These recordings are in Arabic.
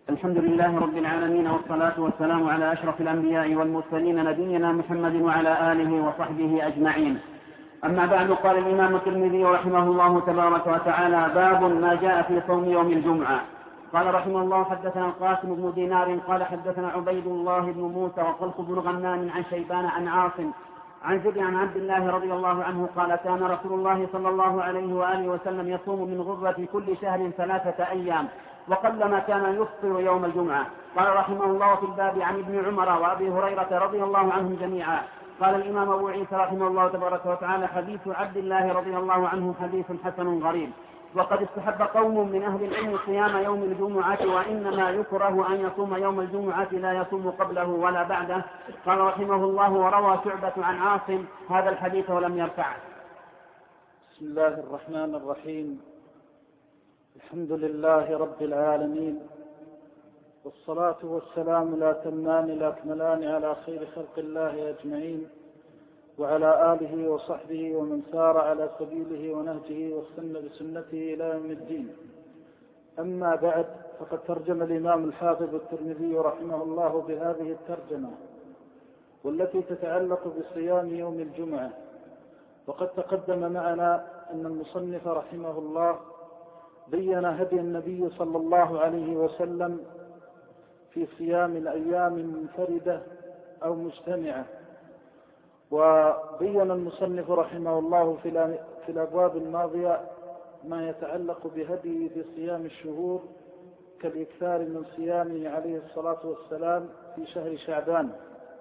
الحمد لله رب العالمين، والصلاة والسلام على أشرف الأنبياء والمرسلين نبينا محمد وعلى آله وصحبه أجمعين. أما بعد، قال الإمام الترمذي رحمه الله تبارك وتعالى: باب ما جاء في صوم يوم الجمعة. قال رحمه الله: حدثنا القاسم بن دينار قال حدثنا عبيد الله بن موسى وخلف بن غنام عن شيبان عن عاصم عن زيد عن عبد الله رضي الله عنه قال: كان رسول الله صلى الله عليه وآله وسلم يصوم من غرة كل شهر 3 أيام، وقلما كان يفطر يوم الجمعة. قال رحمه الله في الباب عن ابن عمر وأبي هريرة رضي الله عنهم جميعا. قال الإمام أبو عيسى رحمه الله تبارك وتعالى: حديث عبد الله رضي الله عنه حديث حسن غريب. وقد استحب قوم من أهل العلم صيام يوم الجمعة، وإنما يكره أن يصوم يوم الجمعة لا يصوم قبله ولا بعده. قال رحمه الله: وروى شعبة عن عاصم هذا الحديث ولم يرفعه. بسم الله الرحمن الرحيم. الحمد لله رب العالمين، والصلاة والسلام الأتمان الأكملان على خير خلق الله أجمعين، وعلى آله وصحبه ومن سار على سبيله ونهجه واستنى بسنته إلى يوم الدين. أما بعد، فقد ترجم الإمام الحافظ الترمذي رحمه الله بهذه الترجمة، والتي تتعلق بصيام يوم الجمعة. وقد تقدم معنا أن المصنف رحمه الله بين هدي النبي صلى الله عليه وسلم في صيام الأيام المنفردة أو مجتمعة، وبين المصنف رحمه الله في الأبواب الماضية ما يتعلق بهديه في صيام الشهور، كالإكثار من صيامه عليه الصلاة والسلام في شهر شعبان.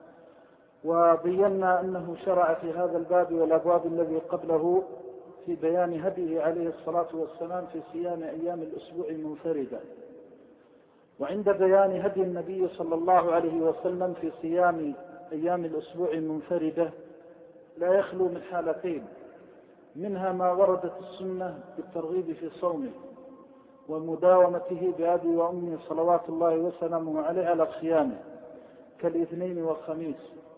وبينا أنه شرع في هذا الباب والأبواب الذي قبله في بيان هديه عليه الصلاة والسلام في صيام أيام الأسبوع منفردة. وعند بيان هدي النبي صلى الله عليه وسلم في صيام أيام الأسبوع منفردة لا يخلو من حالتين: منها ما وردت السنة بالترغيب في صومه ومداومته بأبي وأمي صلوات الله وسلامه عليه على صيامه كالاثنين والخميس،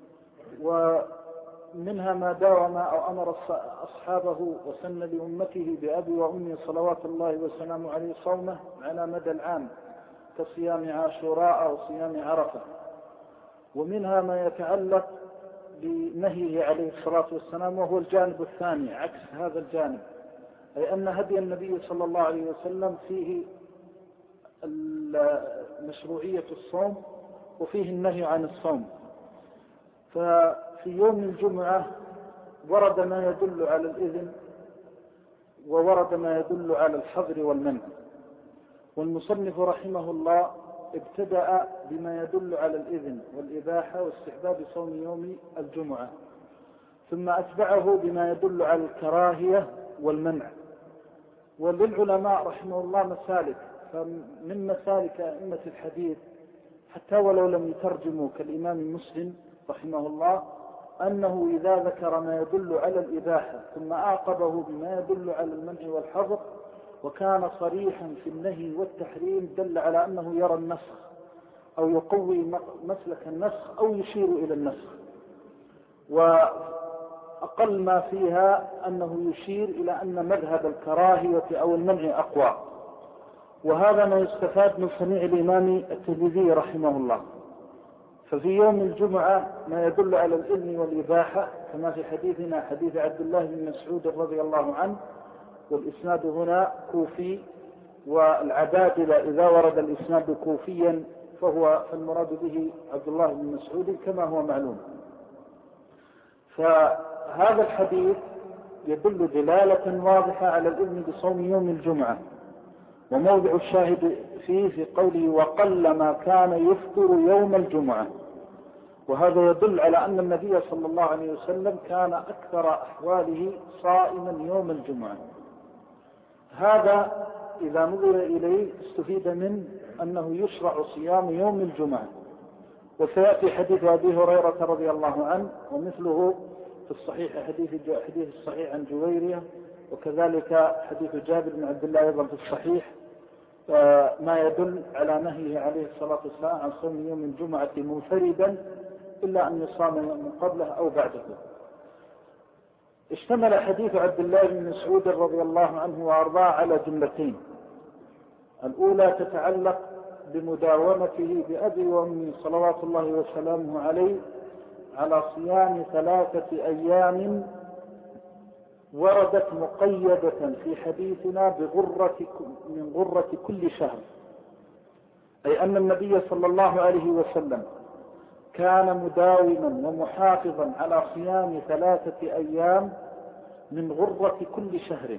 ومنها ما داوم أو أمر أصحابه وسن لأمته بأبي وأمي صلوات الله وسلامه عليه صومه على مدى العام كصيام عاشوراء وصيام عرفة. ومنها ما يتعلق بنهيه عليه الصلاة والسلام، وهو الجانب الثاني عكس هذا الجانب، أي أن هدي النبي صلى الله عليه وسلم فيه مشروعية الصوم وفيه النهي عن الصوم. ففي يوم الجمعة ورد ما يدل على الإذن وورد ما يدل على الحظر والمنع، والمصنف رحمه الله ابتدأ بما يدل على الإذن والإباحة واستحباب صوم يوم الجمعة، ثم أتبعه بما يدل على الكراهية والمنع. وللعلماء رحمه الله مسالك، فمن مسالك أئمة الحديث حتى ولو لم يترجموا كالإمام مسلم رحمه الله أنه إذا ذكر ما يدل على الإباحة ثم أعقبه بما يدل على المنع والحظر وكان صريحا في النهي والتحريم دل على أنه يرى النسخ أو يقوي مسلك النسخ أو يشير إلى النسخ. وأقل ما فيها أنه يشير إلى أن مذهب الكراهية أو المنع أقوى. وهذا ما يستفاد من صنيع الإمام الترمذي رحمه الله. ففي يوم الجمعة ما يدل على الإذن والإباحة كما في حديثنا حديث عبد الله بن مسعود رضي الله عنه، والإسناد هنا كوفي، والعبادلة إذا ورد الإسناد كوفيا فالمراد به عبد الله بن مسعود كما هو معلوم. فهذا الحديث يدل دلالة واضحة على الإذن بصوم يوم الجمعة، وموضع الشاهد فيه في قوله: وقل ما كان يفطر يوم الجمعة. وهذا يدل على أن النبي صلى الله عليه وسلم كان أكثر أحواله صائما يوم الجمعة. هذا إذا نظر إليه استفيد منه أنه يشرع صيام يوم الجمعة. وسيأتي حديث أبي هريرة رضي الله عنه ومثله في الصحيح حديث الصحيح عن جويرية، وكذلك حديث جابر بن عبد الله أيضا في الصحيح ما يدل على نهيه عليه الصلاة والسلام عن صوم يوم الجمعة منفردا إلا أن يصام يوم قبله أو بعده. اشتمل حديث عبد الله بن مسعود رضي الله عنه وأرضاه على جملتين: الأولى تتعلق بمداومته بأبي وأمي صلوات الله وسلامه عليه على صيام 3 أيام وردت مقيدة في حديثنا من غرة كل شهر، أي أن النبي صلى الله عليه وسلم كان مداوما ومحافظا على صيام 3 أيام من غرة كل شهر.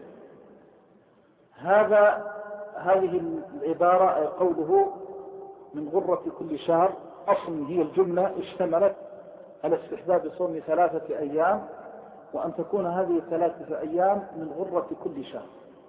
هذه العبارة أي قوله من غرة كل شهر أصل هي الجملة اشتملت على استحباب صوم 3 أيام، وأن تكون هذه 3 أيام من غرة كل شهر.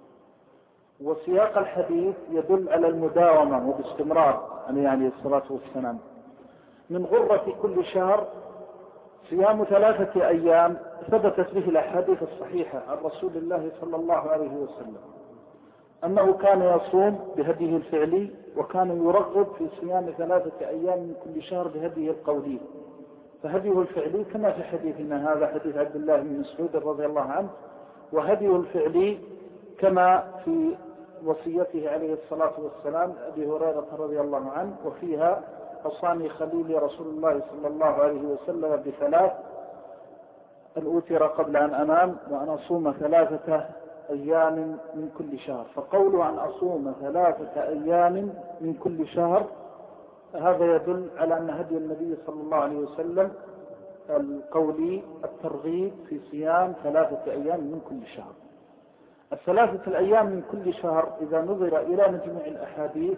وسياق الحديث يدل على المداومة وباستمرار عليه الصلاة والسلام. من غرة كل شهر صيام 3 أيام ثبتت به الأحاديث الصحيحة عن رسول الله صلى الله عليه وسلم أنه كان يصوم بهديه الفعلي، وكان يرغب في صيام 3 أيام من كل شهر بهديه القولي. فهديه الفعلي كما في حديثنا هذا حديث عبد الله بن مسعود رضي الله عنه، وهديه الفعلي كما في وصيته عليه الصلاة والسلام أبي هريرة رضي الله عنه، وفيها أوصاني خليلي رسول الله صلى الله عليه وسلم ب3: أن أوتر قبل أن أنام، وأن أصوم 3 أيام من كل شهر. فقوله أن أصوم 3 أيام من كل شهر هذا يدل على أن هدي النبي صلى الله عليه وسلم القولي الترغيب في صيام 3 أيام من كل شهر. 3 الأيام من كل شهر إذا نظر إلى مجموع الأحاديث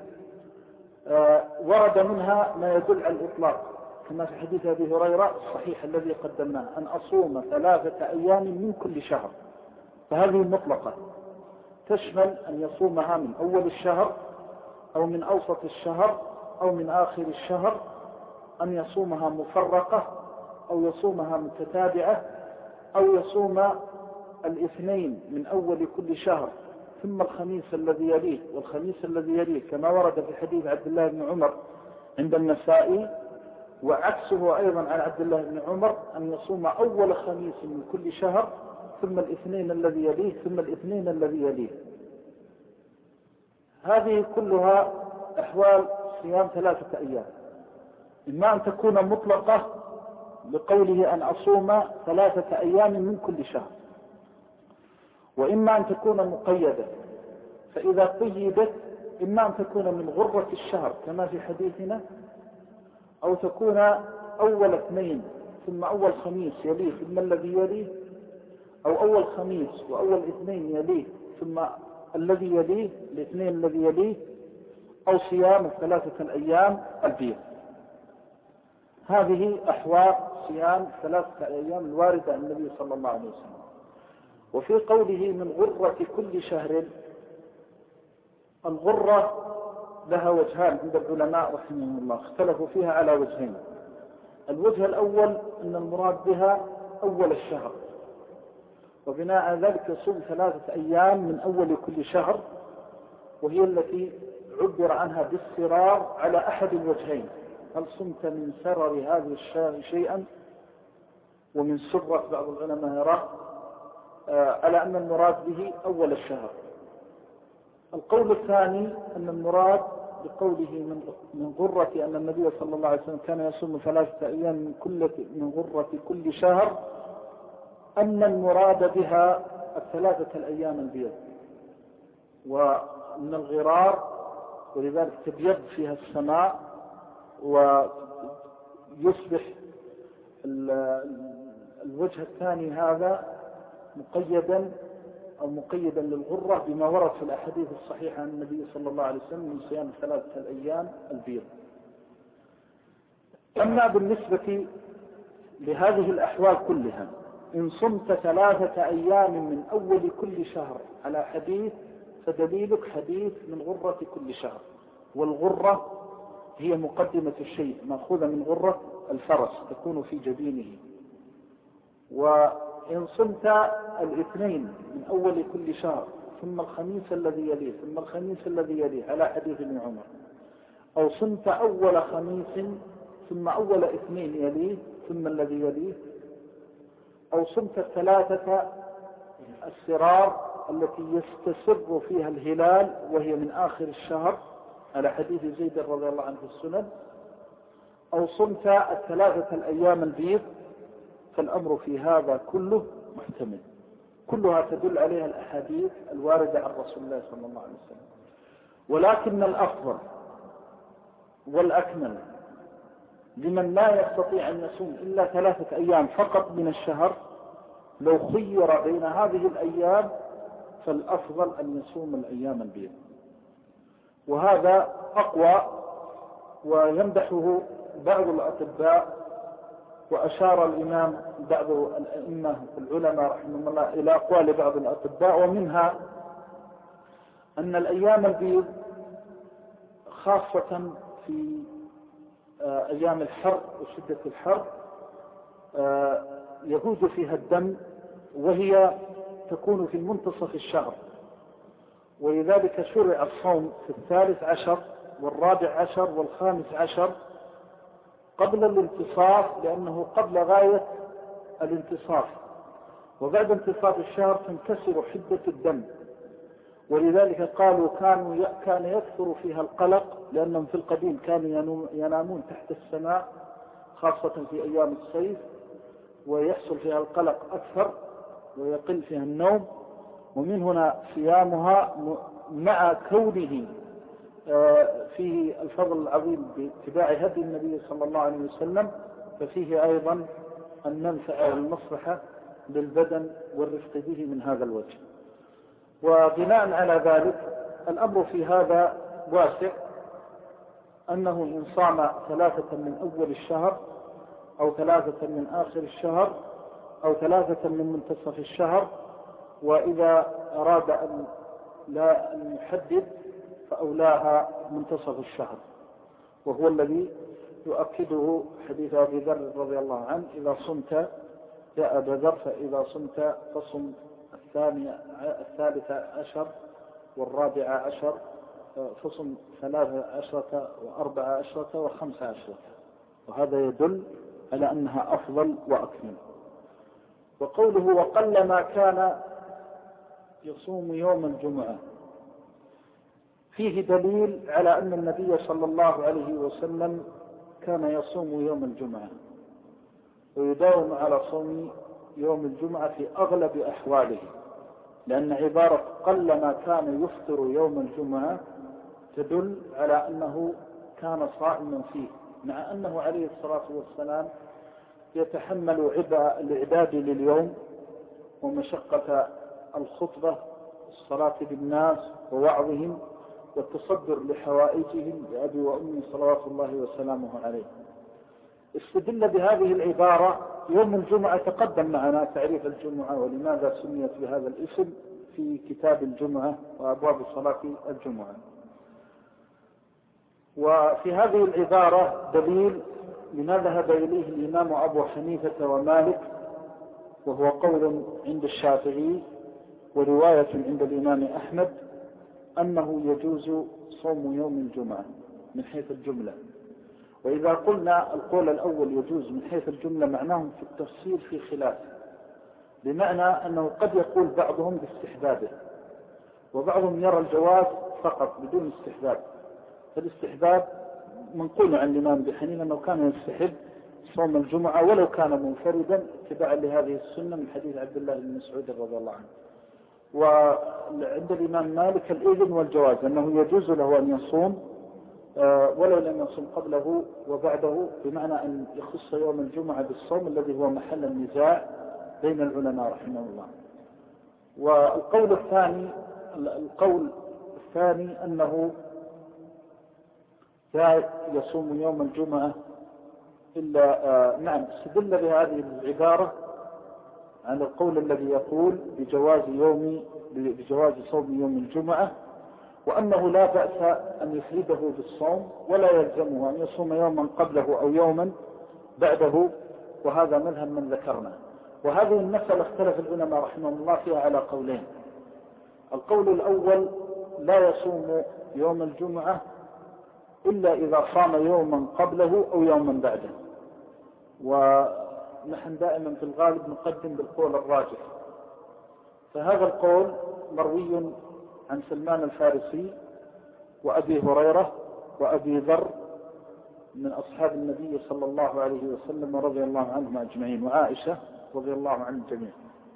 ورد منها ما يدل على الإطلاق، كما في حديث أبي هريرة الصحيح الذي قدمناه: أن أصوم 3 أيام من كل شهر. فهذه مطلقة تشمل أن يصومها من أول الشهر أو من أوسط الشهر أو من آخر الشهر، أن يصومها مفرقة أو يصومها متتابعة، أو يصوم الاثنين من أول كل شهر ثم الخميس الذي يليه والخميس الذي يليه، كما ورد في حديث عبد الله بن عمر عند النسائي. وعكسه أيضا عن عبد الله بن عمر أن يصوم أول خميس من كل شهر ثم الاثنين الذي يليه ثم الاثنين الذي يليه. هذه كلها أحوال صيام 3 أيام، إما أن تكون مطلقة بقوله أن أصوم 3 أيام من كل شهر، وإما أن تكون مقيدة. فإذا قيدت إما أن تكون من غرة الشهر كما في حديثنا، أو تكون أول 2 ثم أول خميس يليه ثم الذي يليه، أو أول خميس وأول 2 يليه ثم الذي يليه الاثنين الذي يليه، أو صيام 3 أيام البيض. هذه أحوال صيام 3 أيام الواردة عن النبي صلى الله عليه وسلم. وفي قوله من غرة كل شهر، الغرة لها وجهان عند العلماء رحمهم الله، اختلفوا فيها على وجهين. الوجه الأول أن المراد بها أول الشهر، وبناء على ذلك يصوم 3 أيام من أول كل شهر، وهي التي عبر عنها بالسرار على أحد الوجهين: هل صمت من سرر هذه الشهر شيئا؟ ومن سرة بعض العلماء يرى على أن المراد به أول الشهر. القول الثاني أن المراد بقوله من غرة أن النبي صلى الله عليه وسلم كان يصوم 3 أيام من غرة كل شهر، أن المراد بها 3 أيام البيض ومن الغرار، ولذلك تبيض فيها السماء ويصبح الوجه الثاني هذا مقيدا للغرة بما ورد في الأحاديث الصحيحة عن النبي صلى الله عليه وسلم من صيام 3 أيام البيض. أما بالنسبة لهذه الأحوال كلها، إن صمت 3 أيام من أول كل شهر على حديث، فدليلك حديث من غرة كل شهر. والغرة هي مقدمة الشيء مأخوذة من غرة الفرس تكون في جبينه. وإن صمت الاثنين من أول كل شهر ثم الخميس الذي يليه ثم الخميس الذي يليه على حديث ابن عمر، أو صمت أول خميس ثم أول 2 يليه ثم الذي يليه، أو صمت 3 السرار التي يستسر فيها الهلال وهي من آخر الشهر على حديث زيد رضي الله عنه في السنن، أو صمت 3 الأيام البيض، فالأمر في هذا كله محتمل. كلها تدل عليها الأحاديث الواردة عن رسول الله صلى الله عليه وسلم. ولكن الأفضل والأكمل لمن لا يستطيع أن يصوم إلا 3 أيام فقط من الشهر، لو خير بين هذه الأيام فالأفضل أن يصوم الأيام البيض، وهذا أقوى. ويمدحه بعض الأطباء، وأشار الإمام بعض الأئمة العلماء رحمه الله إلى أقوال بعض الأطباء، ومنها أن الأيام البيض خاصة في أيام الحر وشدة الحر يجوز فيها الدم، وهي تكون في منتصف الشهر، ولذلك شرع الصوم في 13 و14 و15 قبل الانتصاف، لأنه قبل غاية الانتصاف، وبعد انتصاف الشهر تنكسر حدة الدم. ولذلك قالوا كان يكثر فيها القلق، لأنهم في القديم كانوا ينامون تحت السماء خاصة في أيام الصيف، ويحصل فيها القلق أكثر ويقل فيها النوم. ومن هنا صيامها مع كونه فيه الفضل العظيم باتباع هدي النبي صلى الله عليه وسلم، ففيه أيضا المنفعة والمصلحة للبدن والرفق به من هذا الوجه. وبناء على ذلك الأمر في هذا واسع، أنه إن صام 3 من أول الشهر، أو 3 من آخر الشهر، أو 3 من منتصف الشهر، وإذا أراد أن لا يحدد فأولاها منتصف الشهر، وهو الذي يؤكده حديث أبي ذر رضي الله عنه: إذا صمت يا أبا ذر فإذا صمت فصم 13 و14، فصم 13 و14 و15. وهذا يدل على أنها أفضل وأكمل. وقوله وقلما كان يصوم يوم الجمعة، فيه دليل على أن النبي صلى الله عليه وسلم كان يصوم يوم الجمعة ويداوم على صوم يوم الجمعة في أغلب أحواله، لأن عبارة قلما كان يفطر يوم الجمعة تدل على أنه كان صائما فيه، مع أنه عليه الصلاة والسلام يتحمل الإعداد لليوم ومشقة الخطبة والصلاة بالناس ووعظهم والتصدر لحوائجهم لأبي وأمي صلوات الله وسلامه عليه. استدل بهذه العبارة يوم الجمعة، تقدم معنا تعريف الجمعة ولماذا سميت بهذا الاسم في كتاب الجمعة وأبواب صلاة الجمعة. وفي هذه العبارة دليل لما ذهب إليه الإمام أبو حنيفة ومالك، وهو قول عند الشافعي ورواية عند الإمام أحمد، أنه يجوز صوم يوم الجمعة من حيث الجملة. وإذا قلنا القول الأول يجوز من حيث الجملة، معناهم في التفسير في خلاف، بمعنى أنه قد يقول بعضهم باستحبابه، وبعضهم يرى الجواز فقط بدون استحباب. فالاستحباب منقول عن الإمام أبي حنيفة أنه كان يستحب صوم الجمعة ولو كان منفردا اتباعا لهذه السنة من حديث عبد الله بن مسعود رضي الله عنه. وعند الإمام مالك الإذن والجواز، أنه يجوز له أن يصوم ولو لم يصوم قبله وبعده، بمعنى أن يخص يوم الجمعة بالصوم الذي هو محل النزاع بين العلماء رحمه الله. والقول الثاني أنه لا يصوم يوم الجمعة إلا استدل بهذه العبارة عن القول الذي يقول بجواز صوم يوم الجمعة، وأنه لا بأس أن يفرده بالصوم ولا يلزمه أن يصوم يوما قبله أو يوما بعده، وهذا مذهب من ذكرنا. وهذه المسألة اختلف العلماء رحمه الله فيها على قولين. القول الأول: لا يصوم يوم الجمعة إلا إذا صام يوما قبله أو يوما بعده، ونحن دائما في الغالب نقدم بالقول الراجح. فهذا القول مروي عن سلمان الفارسي وأبي هريرة وأبي ذر من أصحاب النبي صلى الله عليه وسلم رضي الله عنهم أجمعين، وعائشة رضي الله عن الجميع.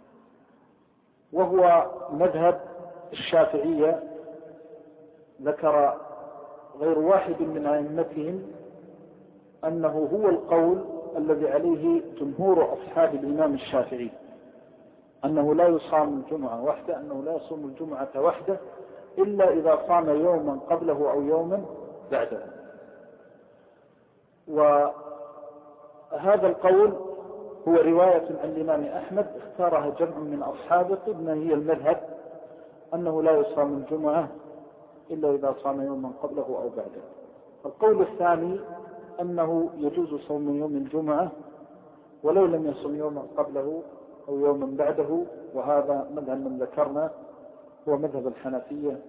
وهو مذهب الشافعية، ذكر غير واحد من أئمتهم أنه هو القول الذي عليه جمهور أصحاب الإمام الشافعي، أنه لا يصام الجمعة وحده، أنه لا يصوم الجمعة وحده إلا إذا صام يوما قبله أو يوما بعده. وهذا القول هو رواية عن الإمام أحمد اختارها جمع من أصحابه، إن هي المذهب أنه لا يصام الجمعة إلا إذا صام يوما قبله أو بعده. القول الثاني أنه يجوز صوم يوم الجمعة ولو لم يصم يوما قبله أو يوما بعده، وهذا مذهب من ذكرنا هو مذهب الحنفية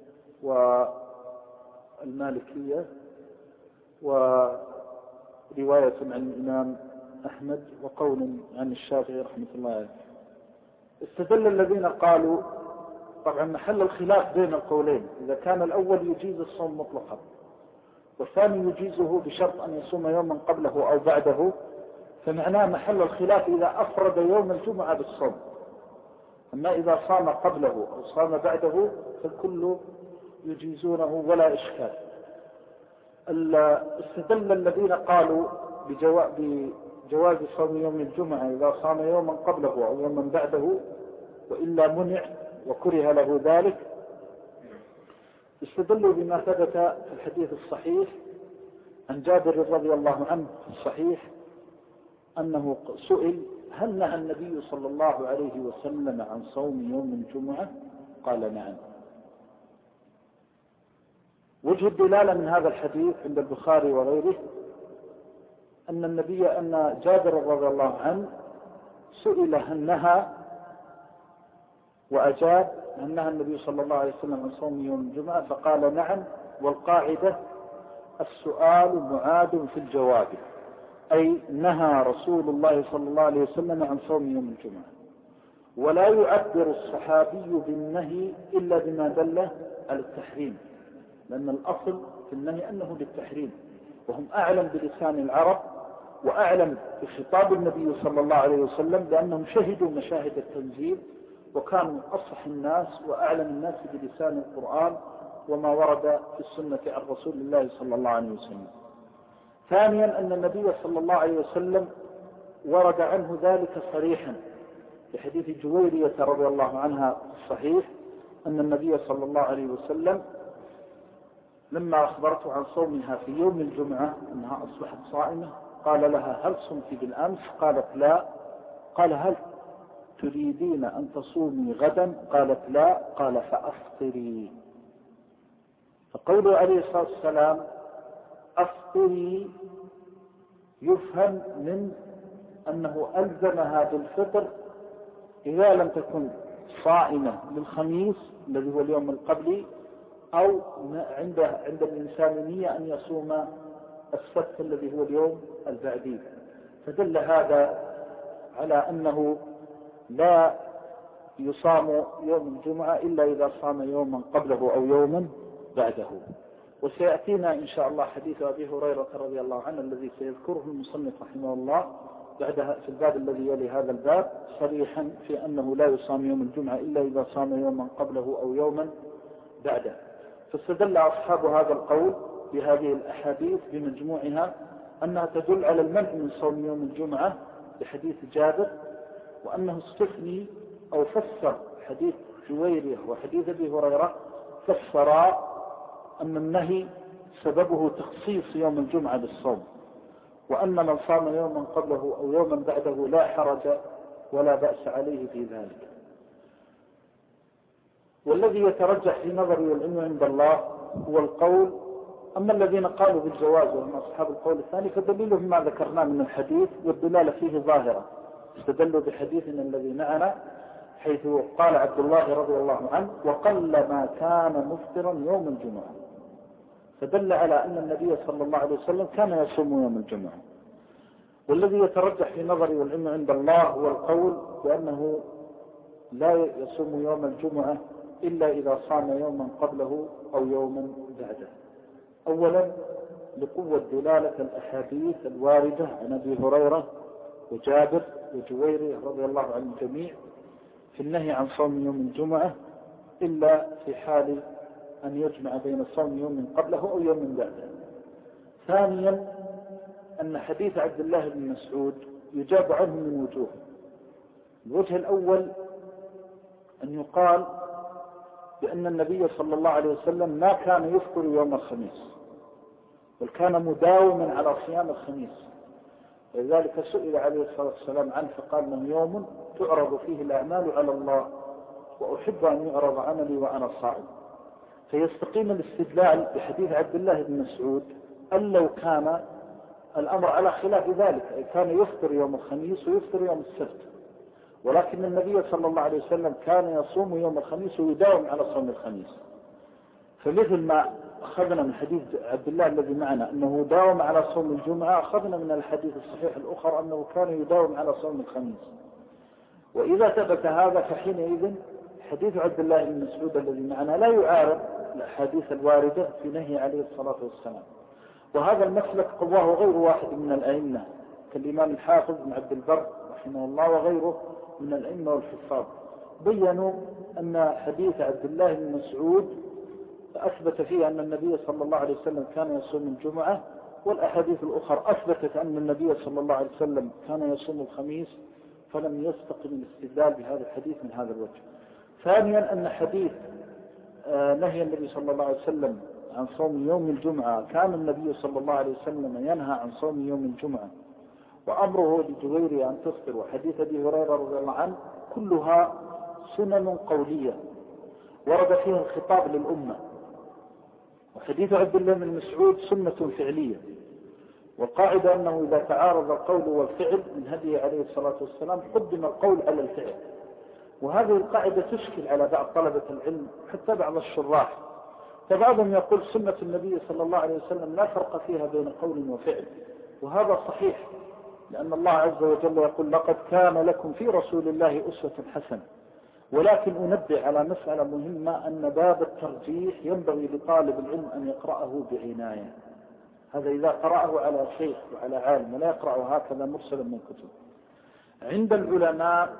والمالكية ورواية عن الإمام أحمد وقول عن الشافعي رحمة الله عليه. استدل الذين قالوا، طبعا محل الخلاف بين القولين، إذا كان الأول يجيز الصوم مطلقا والثاني يجيزه بشرط أن يصوم يوما قبله أو بعده، فمعناه محل الخلاف إذا أفرد يوم الجمعة بالصوم. أما إذا صام قبله أو صام بعده فالكل يجيزونه ولا إشكال. استدل الذين قالوا بجواز صوم يوم الجمعة إذا صام يوما قبله أو يوما بعده وإلا منع وكره له ذلك، استدلوا بما ثبت في الحديث الصحيح عن جابر رضي الله عنه في الصحيح أنه سئل هل نهى النبي صلى الله عليه وسلم عن صوم يوم الجمعة؟ قال نعم. وجه الدلالة من هذا الحديث عند البخاري وغيره أن جابر رضي الله عنه سئل هل نهى وأجاب هل نهى النبي صلى الله عليه وسلم عن صوم يوم الجمعة؟ فقال نعم. والقاعدة السؤال معاد في الجواب، أي نهى رسول الله صلى الله عليه وسلم عن صوم يوم الجمعة. ولا يعبر الصحابي بالنهي إلا بما دل على التحريم، لأن الأصل في النهي أنه للتحريم، وهم أعلم بلسان العرب وأعلم بخطاب النبي صلى الله عليه وسلم، لأنهم شهدوا مشاهد التنزيل وكانوا أصح الناس وأعلم الناس بلسان القرآن وما ورد في السنة عن رسول الله صلى الله عليه وسلم. ثانيا أن النبي صلى الله عليه وسلم ورد عنه ذلك صريحا في حديث جويرية رضي الله عنها الصحيح أن النبي صلى الله عليه وسلم لما أخبرته عن صومها في يوم الجمعة أنها أصبحت صائمة قال لها هل صمت بالأمس؟ قالت لا. قال هل تريدين أن تصومي غدا؟ قالت لا. قال فأفطري. فقوله عليه الصلاة والسلام أفطري يفهم من أنه ألزمها بالفطر إذا لم تكن صائمة للخميس الذي هو اليوم القبلي، أو عند الإنسان نية أن يصوم السبت الذي هو اليوم البعدي. فدل هذا على أنه لا يصام يوم الجمعة إلا إذا صام يوما قبله أو يوما بعده. وسيأتينا إن شاء الله حديث أبي هريرة رضي الله عنه الذي سيذكره المصنف رحمه الله بعدها في الباب الذي يلي هذا الباب صريحا في أنه لا يصام يوم الجمعة إلا إذا صام يوما قبله أو يوما بعده. فاستدل أصحاب هذا القول بهذه الأحاديث بمجموعها أنها تدل على المنع من صوم يوم الجمعة بحديث جابر، وأنه استثني أو فسر حديث جويرية وحديث أبي هريرة فسرا أن النهي سببه تخصيص يوم الجمعة بالصوم، وأن من صام يوما قبله أو يوما بعده لا حرج ولا بأس عليه في ذلك. والذي يترجح في نظري والعلم عند الله هو القول. أما الذين قالوا بالجواز وهم أصحاب القول الثاني فدليلهم ما ذكرناه من الحديث والدلالة فيه ظاهرة. استدلوا بحديثنا الذي معنا حيث قال عبد الله رضي الله عنه وقل ما كان مفطرا يوم الجمعة، فدل على أن النبي صلى الله عليه وسلم كان يصوم يوم الجمعة. والذي يترجح في نظري والعلم عند الله هو القول بأنه لا يصوم يوم الجمعة إلا إذا صام يوما قبله أو يوما بعده. أولا لقوة دلالة الأحاديث الواردة عن أبي هريرة وجابر وجويرية رضي الله عن الجميع في النهي عن صوم يوم الجمعة إلا في حال أن يجمع بين صوم يوم قبله أو يوم بعده. ثانيا أن حديث عبد الله بن مسعود يجاب عنه من وجوه. الوجه الأول أن يقال بأن النبي صلى الله عليه وسلم ما كان يفطر يوم الخميس، بل كان مداوما على صيام الخميس، ولذلك سئل عليه الصلاة والسلام عنه فقال: من يوم تعرض فيه الأعمال على الله وأحب أن يعرض عملي وأنا صائم. فيستقيم الاستدلال بحديث عبد الله بن مسعود أن لو كان الأمر على خلاف ذلك، أي كان يفطر يوم الخميس ويفطر يوم السبت، ولكن النبي صلى الله عليه وسلم كان يصوم يوم الخميس ويداوم على صوم الخميس. فمثل ما أخذنا من حديث عبد الله الذي معنا أنه داوم على صوم الجمعة، أخذنا من الحديث الصحيح الأخر أنه كان يداوم على صوم الخميس. وإذا ثبت هذا فحينئذ حديث عبد الله بن مسعود الذي معنا لا يعارض الأحاديث الواردة في نهي عليه الصلاة والسلام. وهذا المسلك قواه غير واحد من الأئمة كالإمام الحافظ بن عبد البر رحمه الله وغيره من الأئمة والحفاظ، بيّنوا أن حديث عبد الله بن مسعود أثبت فيه أن النبي صلى الله عليه وسلم كان يصوم الجمعة، والأحاديث الأخرى أثبتت أن النبي صلى الله عليه وسلم كان يصوم الخميس، فلم يستقم الاستدلال بهذا الحديث من هذا الوجه. ثانيا أن حديث نهي النبي صلى الله عليه وسلم عن صوم يوم الجمعة، كان النبي صلى الله عليه وسلم ينهى عن صوم يوم الجمعة وأمره لجويرية أن تفطر، وحديث أبي هريرة رضي الله عنه، كلها سنن قولية ورد فيها الخطاب للأمة. وحديث عبد الله بن مسعود سنة فعلية، والقاعدة أنه إذا تعارض القول والفعل من هدي عليه الصلاة والسلام قدم القول على الفعل. وهذه القاعدة تشكل على بعض طلبة العلم حتى بعض الشراح، فبعضهم يقول سنة النبي صلى الله عليه وسلم لا فرق فيها بين قول وفعل، وهذا صحيح، لأن الله عز وجل يقول: لقد كان لكم في رسول الله أسوة حسنة. ولكن أنبه على مسألة مهمة، أن باب الترجيح ينبغي لطالب العلم أن يقرأه بعناية. هذا إذا قرأه على شيخ وعلى عالم، ولا يقرأه هكذا مرسلا من كتب. عند العلماء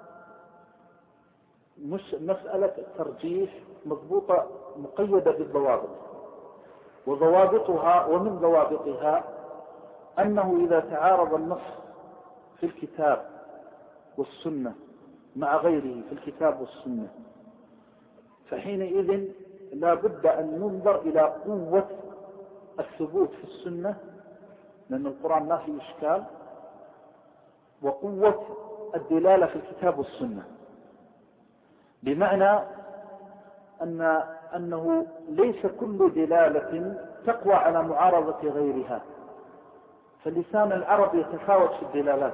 مسألة الترجيح مضبوطة مقيدة بالضوابط، وضوابطها ومن ضوابطها أنه إذا تعارض النص في الكتاب والسنة مع غيره في الكتاب والسنة، فحينئذ لا بد أن ينظر إلى قوة الثبوت في السنة، لأن القرآن ما فيه إشكال، وقوة الدلالة في الكتاب والسنة، بمعنى أنه ليس كل دلالة تقوى على معارضة غيرها. فلسان العرب يتفاوت في الدلالات،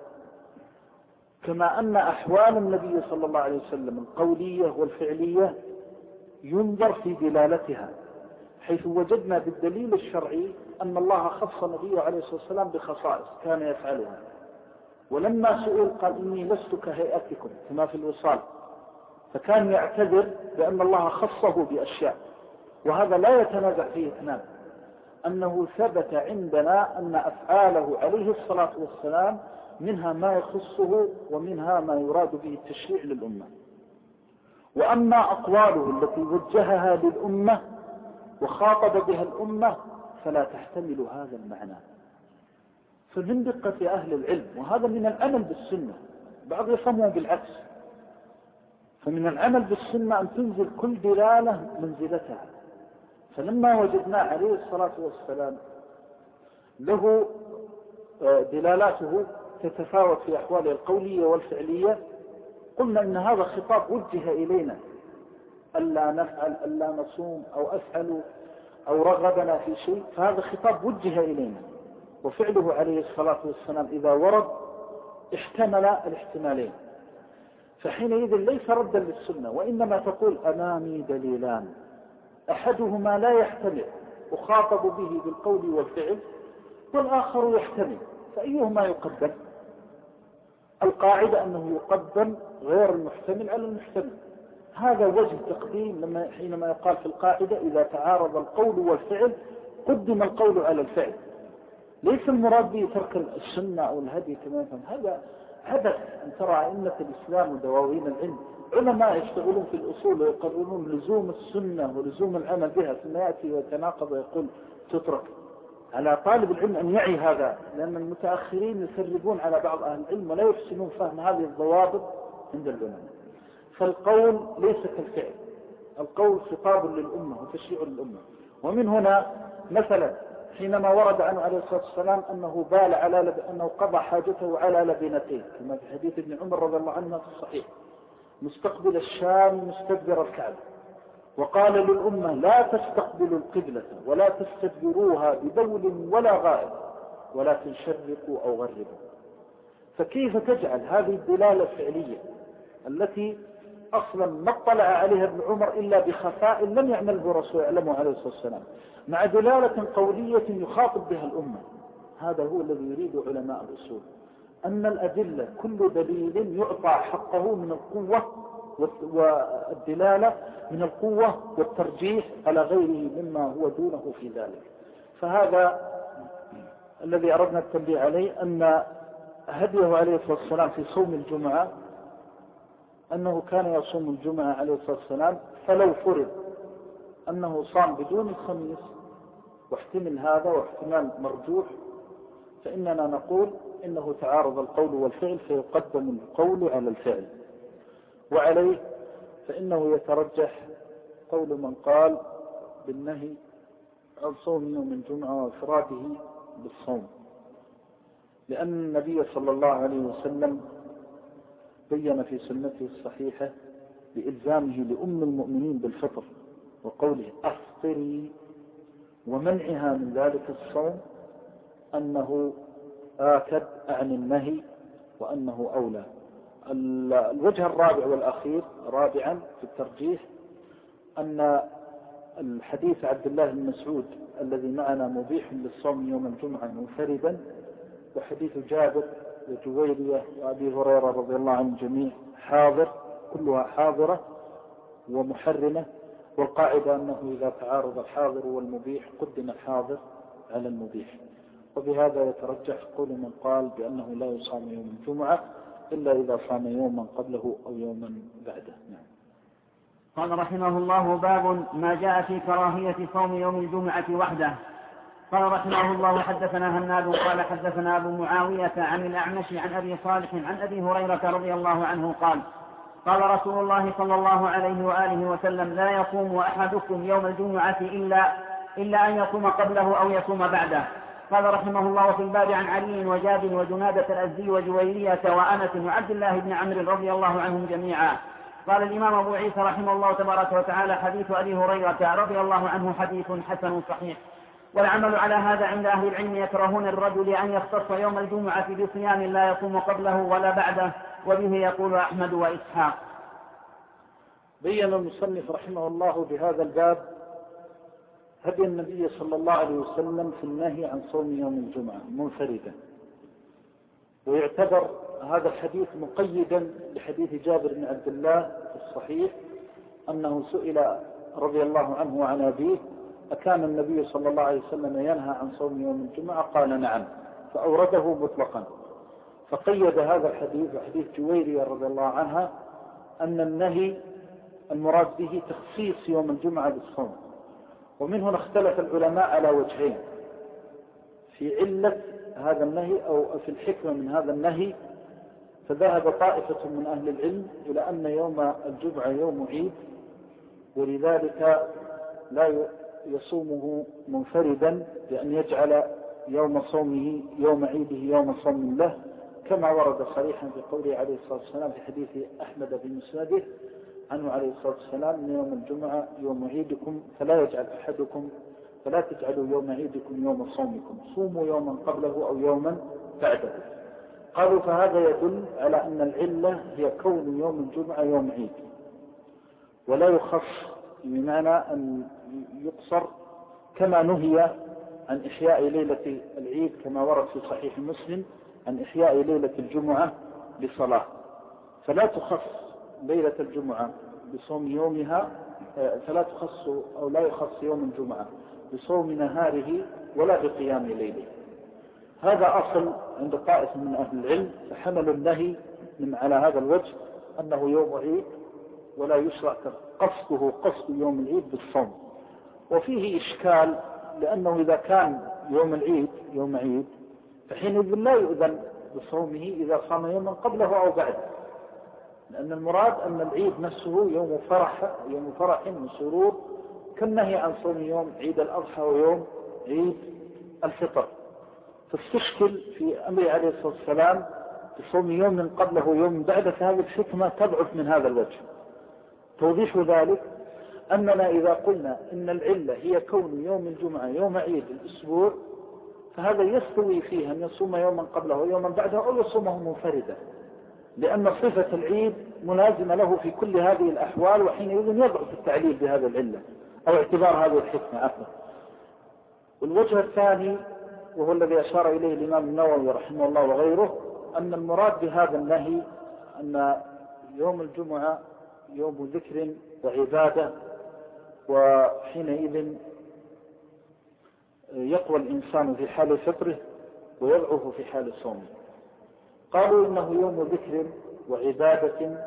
كما أن أحوال النبي صلى الله عليه وسلم القولية والفعلية ينظر في دلالتها، حيث وجدنا بالدليل الشرعي أن الله خص نبيه عليه الصلاة والسلام بخصائص كان يفعلها، ولما سئل قال: إني لست كهيئتكم كما في الوصال، فكان يعتذر بأن الله خصه بأشياء. وهذا لا يتنازع فيه اثنان، أنه ثبت عندنا أن أفعاله عليه الصلاة والسلام منها ما يخصه ومنها ما يراد به التشريع للأمة. وأما أقواله التي وجهها للأمة وخاطب بها الأمة فلا تحتمل هذا المعنى. فمن دقة أهل العلم، وهذا من العمل بالسنة، بعض يفهمه بالعكس، فمن العمل بالسنة أن تنزل كل دلالة منزلتها. فلما وجدنا عليه الصلاة والسلام له دلالاته تتفاوت في أحواله القولية والفعلية، قلنا إن هذا خطاب وجه إلينا، ألا نفعل، ألا نصوم، أو أفعل، أو رغبنا في شيء، فهذا خطاب وجه إلينا. وفعله عليه الصلاة والسلام إذا ورد احتمل الاحتمالين، فحينئذ ليس ردا للسنة، وإنما تقول: أمامي دليلان أحدهما لا يحتمل أخاطب به بالقول والفعل، والآخر يحتمل، فأيهما يقدم؟ القاعدة أنه يقدم غير المحتمل على المحتمل. هذا وجه تقديم حينما يقال في القاعدة: إذا تعارض القول والفعل قدم القول على الفعل. ليس المراد به ترك السنة أو الهدي كما يفهم، هذا حدث. أن ترى أئمة الإسلام ودواوين العلم علماء يشتغلون في الأصول ويقررون لزوم السنة ولزوم العمل بها، ثم يأتي ويتناقض ويقول تترك. على طالب العلم أن يعي هذا، لأن المتأخرين يسربون على بعض أهل العلم ولا يحسنون فهم هذه الضوابط عند العلماء. فالقول ليس كالفعل، القول خطاب للأمة وتشريع للأمة. ومن هنا مثلا حينما ورد عنه عليه الصلاة والسلام أنه بال على أنه قضى حاجته على لبنتين كما في حديث ابن عمر رضي الله عنه في الصحيح، مستقبل الشام مستدبر الكعبة، وقال للأمة لا تستقبلوا القبلة ولا تستدبروها ببول ولا غائب ولكن شرقوا أو غربوا. فكيف تجعل هذه الدلالة الفعلية التي أصلا ما اطلع عليها ابن عمر إلا بخفاء لم يعمل برسول يعلمه عليه الصلاة والسلام، مع دلالة قولية يخاطب بها الأمة؟ هذا هو الذي يريد علماء الأصول، أن الأدلة كل دليل يعطى حقه من القوة والدلالة، من القوة والترجيح على غيره مما هو دونه في ذلك. فهذا الذي أردنا التنبيه عليه، أن هديه عليه الصلاة والسلام في صوم الجمعة أنه كان يصوم الجمعة عليه الصلاة والسلام، فلو فرض أنه صام بدون الخميس واحتمل هذا واحتمال مرجوح، فإننا نقول إنه تعارض القول والفعل فيقدم القول على الفعل. وعليه فإنه يترجح قول من قال بالنهي عن صوم يوم الجمعة وإفراده بالصوم، لأن النبي صلى الله عليه وسلم بين في سنته الصحيحة بإلزامه لأم المؤمنين بالفطر وقوله أفطري ومنعها من ذلك الصوم أنه آكد عن النهي وأنه أولى. الوجه الرابع والأخير رابعا في الترجيح أن الحديث عبد الله بن مسعود الذي معنا مبيح للصوم يوم الجمعة منفردا، وحديث جابر وجويرية وأبي هريرة رضي الله عنهم جميع حاضر، كلها حاضرة ومحرمة. والقاعدة أنه إذا تعارض الحاضر والمبيح قدم الحاضر على المبيح. وبهذا يترجح قول من قال بأنه لا يصام يوم الجمعة إلا إذا صام يوما قبله أو يوما بعده. نعم. قال رحمه الله: باب ما جاء في كراهية صوم يوم الجمعة وحده. قال رحمه الله: حدثنا هناد قال حدثنا أبو معاوية عن الأعمش عن أبي صالح عن أبي هريرة رضي الله عنه قال: قال رسول الله صلى الله عليه وآله وسلم: لا يصوم أحدكم يوم الجمعة إلا أن يصوم قبله أو يصوم بعده. قال رحمه الله: وفي الباب عن علي وجابر وجنادة الأزدي وجويرية وأنس وعبد الله بن عمرو رضي الله عنهم جميعا. قال الإمام أبو عيسى رحمه الله تبارك وتعالى: حديث أبي هريرة رضي الله عنه حديث حسن صحيح. والعمل على هذا عند أهل العلم يكرهون الرجل أن يختص يوم الجمعة بصيام لا يصوم قبله ولا بعده، وبه يقول أحمد وإسحاق. بين المصنف رحمه الله بهذا الباب هدي النبي صلى الله عليه وسلم في النهي عن صوم يوم الجمعة منفردا، ويعتبر هذا الحديث مقيدا لحديث جابر بن عبد الله في الصحيح أنه سئل رضي الله عنه وعن أبيه: أكان النبي صلى الله عليه وسلم ينهى عن صوم يوم الجمعة؟ قال: نعم، فأورده مطلقا. فقيد هذا الحديث وحديث جويرية رضي الله عنها أن النهي المراد به تخصيص يوم الجمعة بالصوم. ومن هنا اختلف العلماء على وجهين في علة هذا النهي أو في الحكمة من هذا النهي. فذهب طائفة من أهل العلم إلى أن يوم الجمعة يوم عيد، ولذلك لا يصومه منفردا، بأن يجعل يوم صومه يوم عيده يوم صوم له، كما ورد صريحا في قوله عليه الصلاة والسلام في حديث أحمد بن مسنده عنه عليه الصلاة والسلام: أن يوم الجمعة يوم عيدكم فلا تجعلوا يوم عيدكم يوم صومكم، صوموا يوما قبله أو يوما بعده. قالوا فهذا يدل على أن العلة هي كون يوم الجمعة يوم عيد، ولا يخص، بمعنى أن يقصر، كما نهي عن إحياء ليلة العيد كما ورد في صحيح مسلم عن إحياء ليلة الجمعة بصلاة، فلا تخص ليلة الجمعة بصوم يومها، فلا تخص أو لا يخص يوم الجمعة بصوم نهاره ولا بقيام ليله. هذا أصل عند طائفة من أهل العلم، فحملوا النهي من على هذا الوجه أنه يوم عيد ولا يشرع قصده قصد يوم العيد بالصوم. وفيه إشكال، لأنه إذا كان يوم العيد يوم عيد فحينئذ لا يؤذن بصومه إذا صام يوما قبله أو بعده، لأن المراد أن العيد نفسه يوم فرح وسرور، كالنهي عن صوم يوم عيد الأضحى ويوم عيد الفطر. فاستشكل في أمر عليه الصلاة والسلام بصوم يوم قبله ويوم بعده، فهذه الحكمة تضعف من هذا الوجه. توضيح ذلك أننا إذا قلنا إن العلة هي كون يوم الجمعة يوم عيد الأسبوع، فهذا يستوي فيه أن يصوم يوما قبله ويوما بعده أو يصومه منفردا، لأن صفة العيد ملازمة له في كل هذه الأحوال، وحينئذ يضعف التعليل بهذا العلة أو اعتبار هذه الحكمة عفوا. والوجه الثاني وهو الذي أشار إليه الإمام النووي رحمه الله وغيره، أن المراد بهذا النهي أن يوم الجمعة يوم ذكر وعبادة، وحينئذ يقوى الإنسان في حال فطره ويضعف في حال صومه. قالوا إنه يوم ذكر وعبادة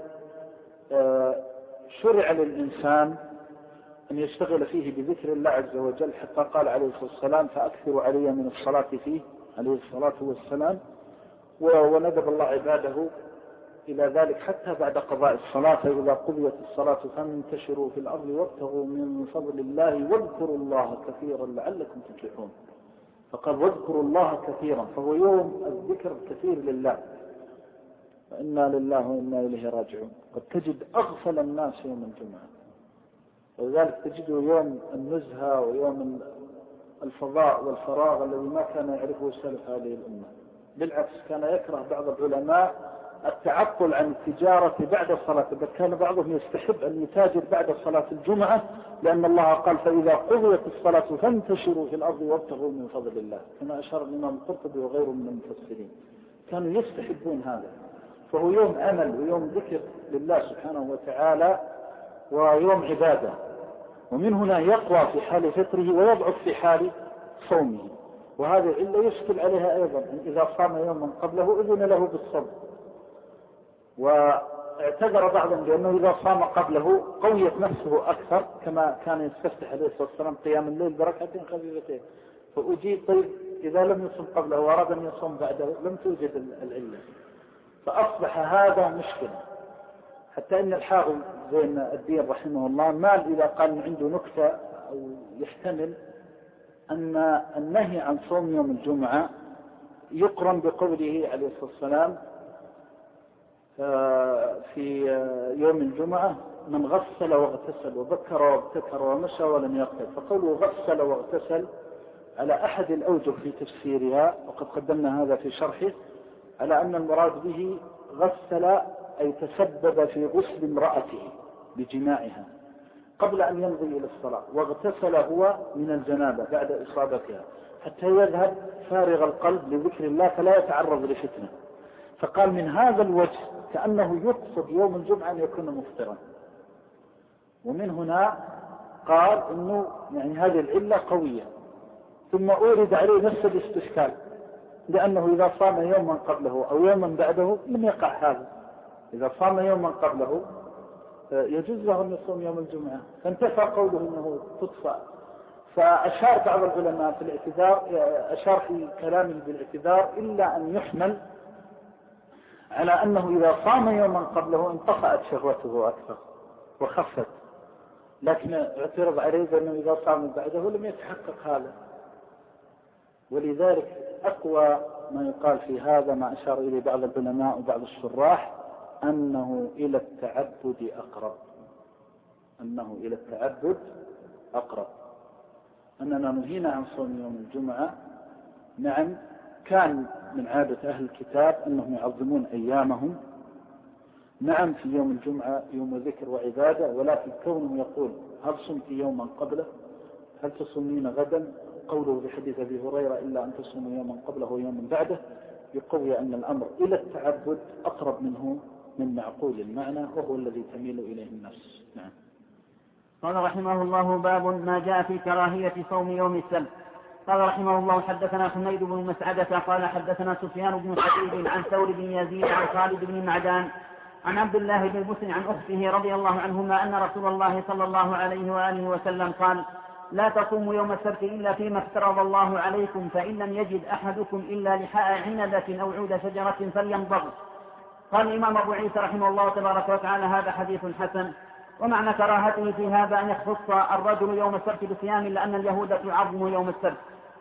شرع للإنسان أن يشتغل فيه بذكر الله عز وجل، حتى قال عليه الصلاة والسلام فأكثروا علي من الصلاة فيه عليه الصلاة والسلام. وندب الله عباده إلى ذلك حتى بعد قضاء الصلاة، فإذا قضيت الصلاة فانتشروا في الأرض وابتغوا من فضل الله واذكروا الله كثيرا لعلكم تفلحون. فقال واذكروا الله كثيرا، فهو يوم الذكر الكثير لله، وإنا لله وإنا إليه راجعون. قد تجد أغفل الناس يوم الجمعة، ولذلك تجده يوم النزهة ويوم الفضاء والفراغ الذي ما كان يعرفه سلف هذه الأمة. بالعكس كان يكره بعض العلماء التعطل عن التجارة بعد الصلاة، بل كان بعضهم يستحب أن يتاجر بعد صلاة الجمعة، لأن الله قال فإذا قضيت الصلاة فانتشروا في الأرض وابتغوا من فضل الله، كما أشار الإمام القرطبي وغيره من المفسرين. كانوا يستحبون هذا، فهو يوم أمل ويوم ذكر لله سبحانه وتعالى ويوم عبادة، ومن هنا يقوى في حال فطره ويضعف في حال صومه. وهذه العلة يشكل عليها أيضا إذا صام يوما قبله إذن له بالصوم. واعتذر بعضهم لأنه إذا صام قبله قويت نفسه أكثر، كما كان يستفتح عليه الصلاة والسلام قيام الليل بركعتين خفيفتين، فأجيب طيب إذا لم يصم قبله وأراد أن يصوم بعده لم توجد العلة، فأصبح هذا مشكلة. حتى إن الحافظ زين الدين رحمه الله مال إذا قال عنده نكتة أو يحتمل أن النهي عن صوم يوم الجمعة يقرن بقوله عليه الصلاة والسلام في يوم الجمعة من غسل واغتسل وبكر وابتكر ومشى ولم يقتل. فقوله غسل واغتسل على أحد الأوجه في تفسيرها، وقد قدمنا هذا في شرحه، على أن المراد به غسل أي تسبب في غسل امرأته بجماعها قبل أن يمضي إلى الصلاة، واغتسل هو من الجنابة بعد إصابتها حتى يذهب فارغ القلب لذكر الله فلا يتعرض لفتنة. فقال من هذا الوجه كأنه يقصد يوم الجمعة أن يكون مفطرا، ومن هنا قال إنه يعني هذه العلة قوية. ثم أورد عليه نفس الاستشكال، لأنه إذا صام يوما قبله أو يوما بعده لم يقع هذا. إذا صام يوما قبله يجوز له أن يصوم يوم الجمعة، فانتفى قوله إنه تطفى. فأشار بعض العلماء في الاعتذار، أشار في كلامه بالاعتذار إلا أن يحمل على أنه إذا صام يوما قبله انطفأت شهوته أكثر وخفت، لكن اعترض عليه بأنه إذا صام بعده لم يتحقق هذا. ولذلك أقوى ما يقال في هذا ما أشار إليه بعض العلماء وبعض الشراح أنه إلى التعبد أقرب، أنه إلى التعبد أقرب، أننا نهينا عن صوم يوم الجمعة. نعم كان من عادة أهل الكتاب أنهم يعظمون أيامهم، نعم في يوم الجمعة يوم ذكر وعبادة، ولكن كونهم يقول هل صمت يوما قبله، هل تصومين غدا، قوله في حديث أبي هريرة إلا أن تصوموا يوما قبله ويوما بعده، يقوي أن الأمر إلى التعبد أقرب منه من معقول المعنى، وهو الذي تميل إليه النفس. نعم. قال رحمه الله: باب ما جاء في كراهية صوم يوم السبت. قال رحمه الله: حدثنا حميد بن مسعدة قال حدثنا سفيان بن سعيد عن ثور بن يزيد عن خالد بن معدان عن عبد الله بن بسر عن أخته رضي الله عنهما أن رسول الله صلى الله عليه وآله وسلم قال: لا تصوموا يوم السبت إلا فيما افترض الله عليكم، فإن لم يجد أحدكم إلا لحاء عنبة أو عود شجرة فليمضغ. قال الإمام أبو عيسى رحمه الله تبارك وتعالى: هذا حديث حسن. ومعنى كراهته في هذا أن يخص الرجل يوم السبت بصيام لأن اليهود تعظم يوم السبت.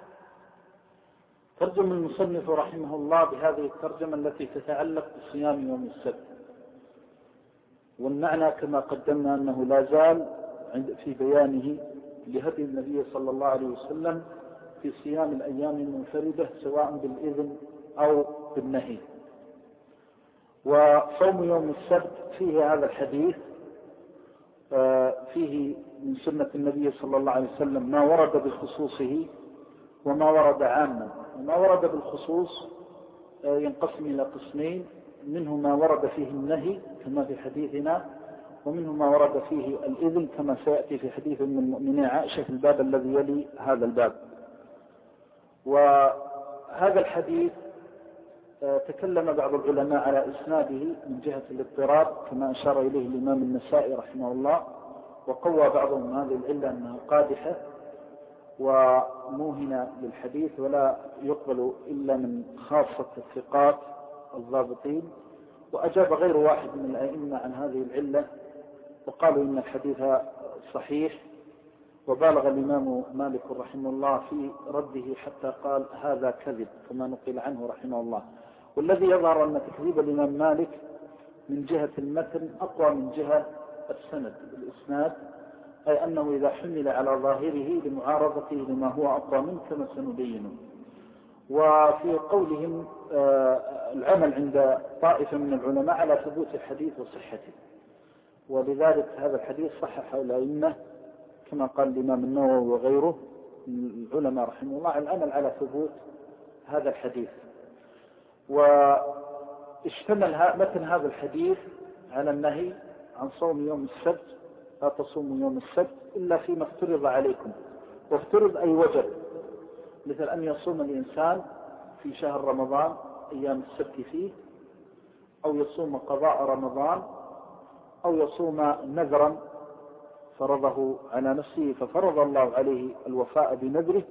ترجم المصنف رحمه الله بهذه الترجمة التي تتعلق بصيام يوم السبت، والمعنى كما قدمنا أنه لا زال في بيانه لهدي النبي صلى الله عليه وسلم في صيام الأيام المنفردة سواء بالإذن أو بالنهي. وصوم يوم السبت فيه هذا الحديث، فيه من سنة النبي صلى الله عليه وسلم ما ورد بخصوصه وما ورد عاما. وما ورد بالخصوص ينقسم إلى قسمين: منه ما ورد فيه النهي كما في حديثنا، ومنه ما ورد فيه الإذن كما سيأتي في حديث من المؤمنين عائشة في الباب الذي يلي هذا الباب. وهذا الحديث تكلم بعض العلماء على إسناده من جهة الاضطراب كما أشار إليه الإمام النسائي رحمه الله، وقوى بعضهم هذه العلة أنها قادحة وموهنة للحديث ولا يقبل إلا من خاصة الثقات الضابطين. وأجاب غير واحد من الأئمة عن هذه العلة وقالوا إن الحديث صحيح، وبالغ الإمام مالك رحمه الله في رده حتى قال هذا كذب كما نقل عنه رحمه الله. والذي يظهر أن تكذيب الإمام مالك من جهة المتن أقوى من جهة السند الإسناد، أي أنه إذا حمل على ظاهره لمعارضته لما هو أقوى منه كما سنبينه. وفي قولهم العمل عند طائفة من العلماء على ثبوت الحديث وصحته، ولذلك هذا الحديث صححه الأئمة كما قال الإمام النووي وغيره من العلماء رحمه الله العمل على ثبوت هذا الحديث. واشتمل متن هذا الحديث على النهي عن صوم يوم السبت: لا تصوموا يوم السبت إلا فيما افترض عليكم. وافترض أي وجب، مثل أن يصوم الإنسان في شهر رمضان أيام السبت فيه، أو يصوم قضاء رمضان، أو يصوم نذرا فرضه على نفسه ففرض الله عليه الوفاء بنذره،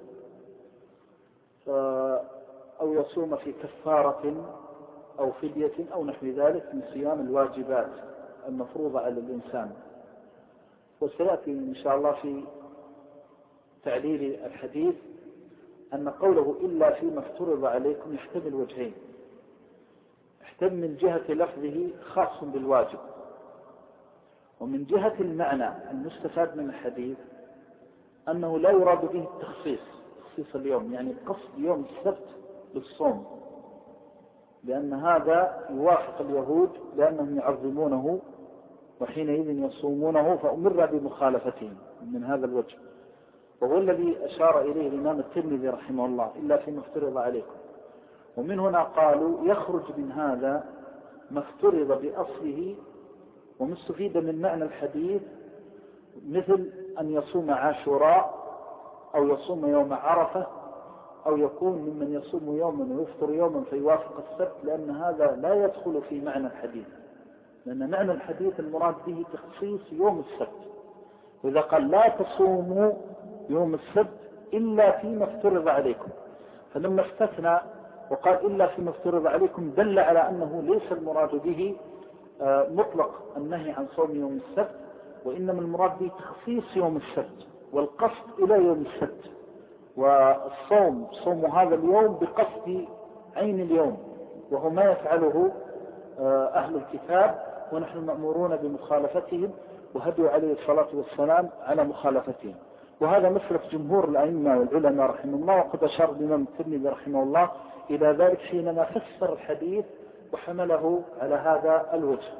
أو يصوم في كفارة أو فدية أو نحو ذلك من صيام الواجبات المفروضة على الإنسان. وسيأتي إن شاء الله في تعليل الحديث أن قوله إلا فيما افترض عليكم يحتمل وجهين: يحتمل من جهة لفظه خاص بالواجب، ومن جهة المعنى المستفاد من الحديث أنه لا يراد به التخصيص، تخصيص اليوم، يعني قصد يوم السبت بالصوم، لأن هذا يوافق اليهود لأنهم يعظمونه وحينئذ يصومونه، فأمر بمخالفتهم من هذا الوجه. وهو الذي أشار إليه الإمام الترمذي رحمه الله: إلا فيما افترض عليكم. ومن هنا قالوا يخرج من هذا ما افترض بأصله ومستفيد من معنى الحديث، مثل أن يصوم عاشوراء أو يصوم يوم عرفة، أو يكون ممن يصوم يوما ويفطر يوما فيوافق السبت، لأن هذا لا يدخل في معنى الحديث، لأن معنى الحديث المراد به تخصيص يوم السبت. وإذا قال لا تصوموا يوم السبت إلا فيما افترض عليكم، فلما استثنى وقال إلا فيما افترض عليكم دل على أنه ليس المراد به مطلق النهي عن صوم يوم السبت، وإنما المراد به تخصيص يوم السبت والقصد إلى يوم السبت، والصوم صوم هذا اليوم بقصد عين اليوم، وهو ما يفعله أهل الكتاب ونحن مأمورون بمخالفتهم، وهدوا عليه الصلاة والسلام على مخالفتهم. وهذا مسلك جمهور الأئمة والعلماء رحمه الله، وقد أشار الإمام الترمذي رحمه الله إلى ذلك حينما فسر الحديث وحمله على هذا الوجه.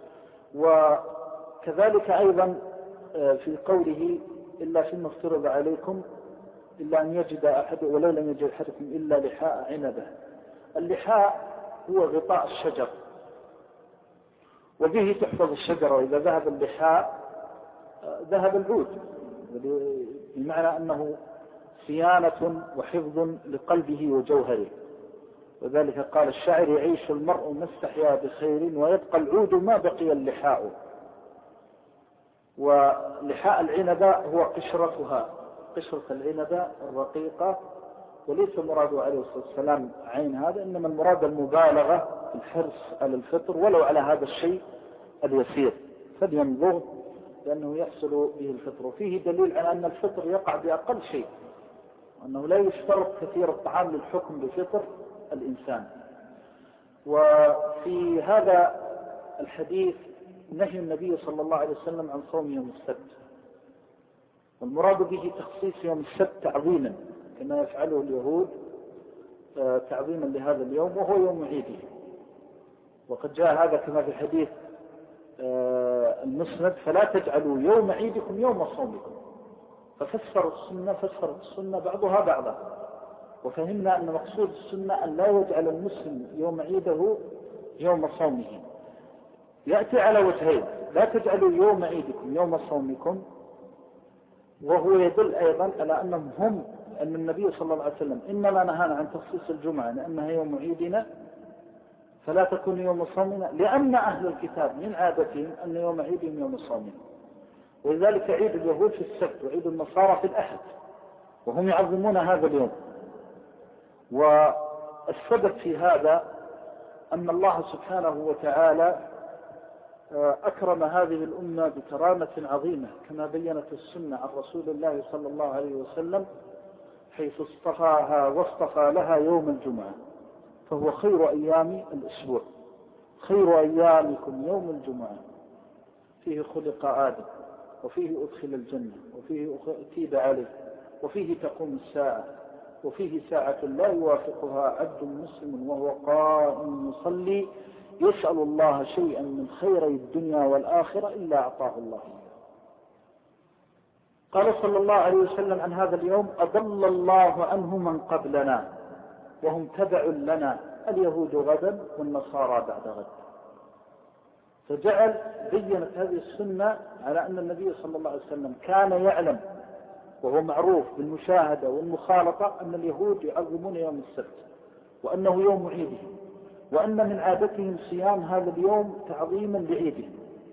وكذلك أيضا في قوله إلا فيما افترض عليكم إلا أن يجد أحد ولو لم يجد أحدكم إلا لحاء عنبه. اللحاء هو غطاء الشجر، وبه تحفظ الشجرة، وإذا ذهب اللحاء ذهب العود، بمعنى أنه صيانة وحفظ لقلبه وجوهره. وذلك قال الشاعر: يعيش المرء ما استحيا بخير ويبقى العود ما بقي اللحاء. ولحاء العنبة هو قشرتها، قشرة العنبة الرقيقة، وليس مراد عليه الصلاة والسلام عين هذا، إنما المراد المبالغة في الحرص على الفطر ولو على هذا الشيء اليسير، فلينظر لأنه يحصل به الفطر. وفيه دليل على أن الفطر يقع بأقل شيء، وأنه لا يشترط كثير الطعام للحكم بفطر الإنسان. وفي هذا الحديث نهي النبي صلى الله عليه وسلم عن صوم يوم السبت، والمراد به تخصيص يوم السبت تعظيما كما يفعله اليهود، تعظيما لهذا اليوم وهو يوم عيده. وقد جاء هذا كما في الحديث المسند: فلا تجعلوا يوم عيدكم يوم صومكم. ففسرت السنة بعضها بعضا، وفهمنا أن مقصود السنة أن لا يجعل المسلم يوم عيده يوم صومه. يأتي على وجهين: لا تجعلوا يوم عيدكم يوم صومكم، وهو يدل أيضا على أن النبي صلى الله عليه وسلم إنما نهانا عن تخصيص الجمعة لأنها يوم عيدنا فلا تكون يوم صومنا، لأن أهل الكتاب من عادتهم أن يوم عيدهم يوم صومهم، ولذلك عيد اليهود في السبت وعيد النصارى في الأحد، وهم يعظمون هذا اليوم. والسبب في هذا أن الله سبحانه وتعالى أكرم هذه الأمة بكرامة عظيمة كما بينت السنة عن رسول الله صلى الله عليه وسلم، حيث اصطفاها واصطفى لها يوم الجمعة، فهو خير أيام الأسبوع. خير أيامكم يوم الجمعة، فيه خلق آدم، وفيه أدخل الجنة، وفيه أتيب عليه، وفيه تقوم الساعة، وفيه ساعة لا يوافقها عبد مسلم وهو قائم يصلي يسأل الله شيئا من خير الدنيا والآخرة إلا أعطاه الله. قال صلى الله عليه وسلم عن هذا اليوم: أضل الله عنه من قبلنا وهم تبع لنا، اليهود غدا والنصارى بعد غد. فجعل بينت هذه السنة على أن النبي صلى الله عليه وسلم كان يعلم، وهو معروف بالمشاهدة والمخالطة، أن اليهود يعظمون يوم السبت وأنه يوم عيدهم، وأن من عادتهم صيام هذا اليوم تعظيما لعيدهم.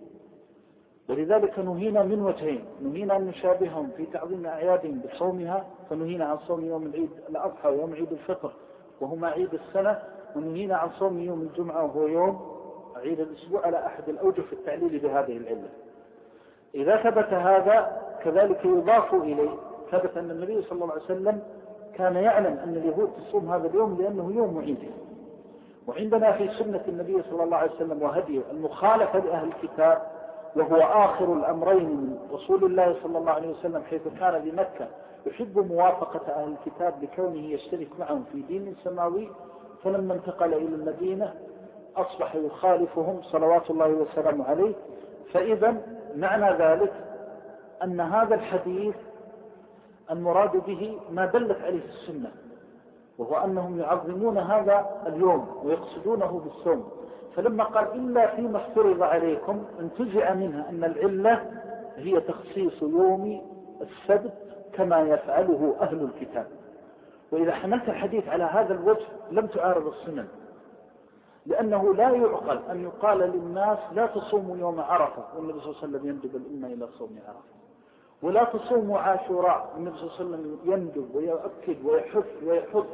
ولذلك نهينا من وجهين: نهينا أن نشابههم في تعظيم أعيادهم بصومها، فنهينا عن صوم يوم العيد الأضحى ويوم عيد الفطر وهما عيد السنة، ونهينا عن صوم يوم الجمعة وهو يوم عيد الأسبوع على أحد الأوجه في التعليل بهذه العلة. إذا ثبت هذا كذلك يضاف إليه ثبت أن النبي صلى الله عليه وسلم كان يعلم أن اليهود تصوم هذا اليوم لأنه يوم عيده. وعندنا في سنة النبي صلى الله عليه وسلم وهديه المخالفة لأهل الكتاب، وهو آخر الأمرين من رسول الله صلى الله عليه وسلم، حيث كان بمكة يحب موافقة أهل الكتاب لكونه يشترك معهم في دين سماوي، فلما انتقل إلى المدينة أصبح يخالفهم صلوات الله وسلامه عليه. فإذا معنى ذلك أن هذا الحديث المراد به ما دلت عليه السنة، وهو أنهم يعظمون هذا اليوم ويقصدونه بالصوم. فلما قال إلا فيما افترض عليكم انتزع منها أن العلة هي تخصيص يوم السبت كما يفعله أهل الكتاب. وإذا حملت الحديث على هذا الوجه لم تعارض السنن، لأنه لا يعقل أن يقال للناس لا تصوموا يوم عرفة والنبي صلى الله عليه وسلم يندب الأمة إلى صوم عرفة، ولا تصوموا عاشوراء والنبي صلى الله عليه وسلم يندب ويؤكد ويحث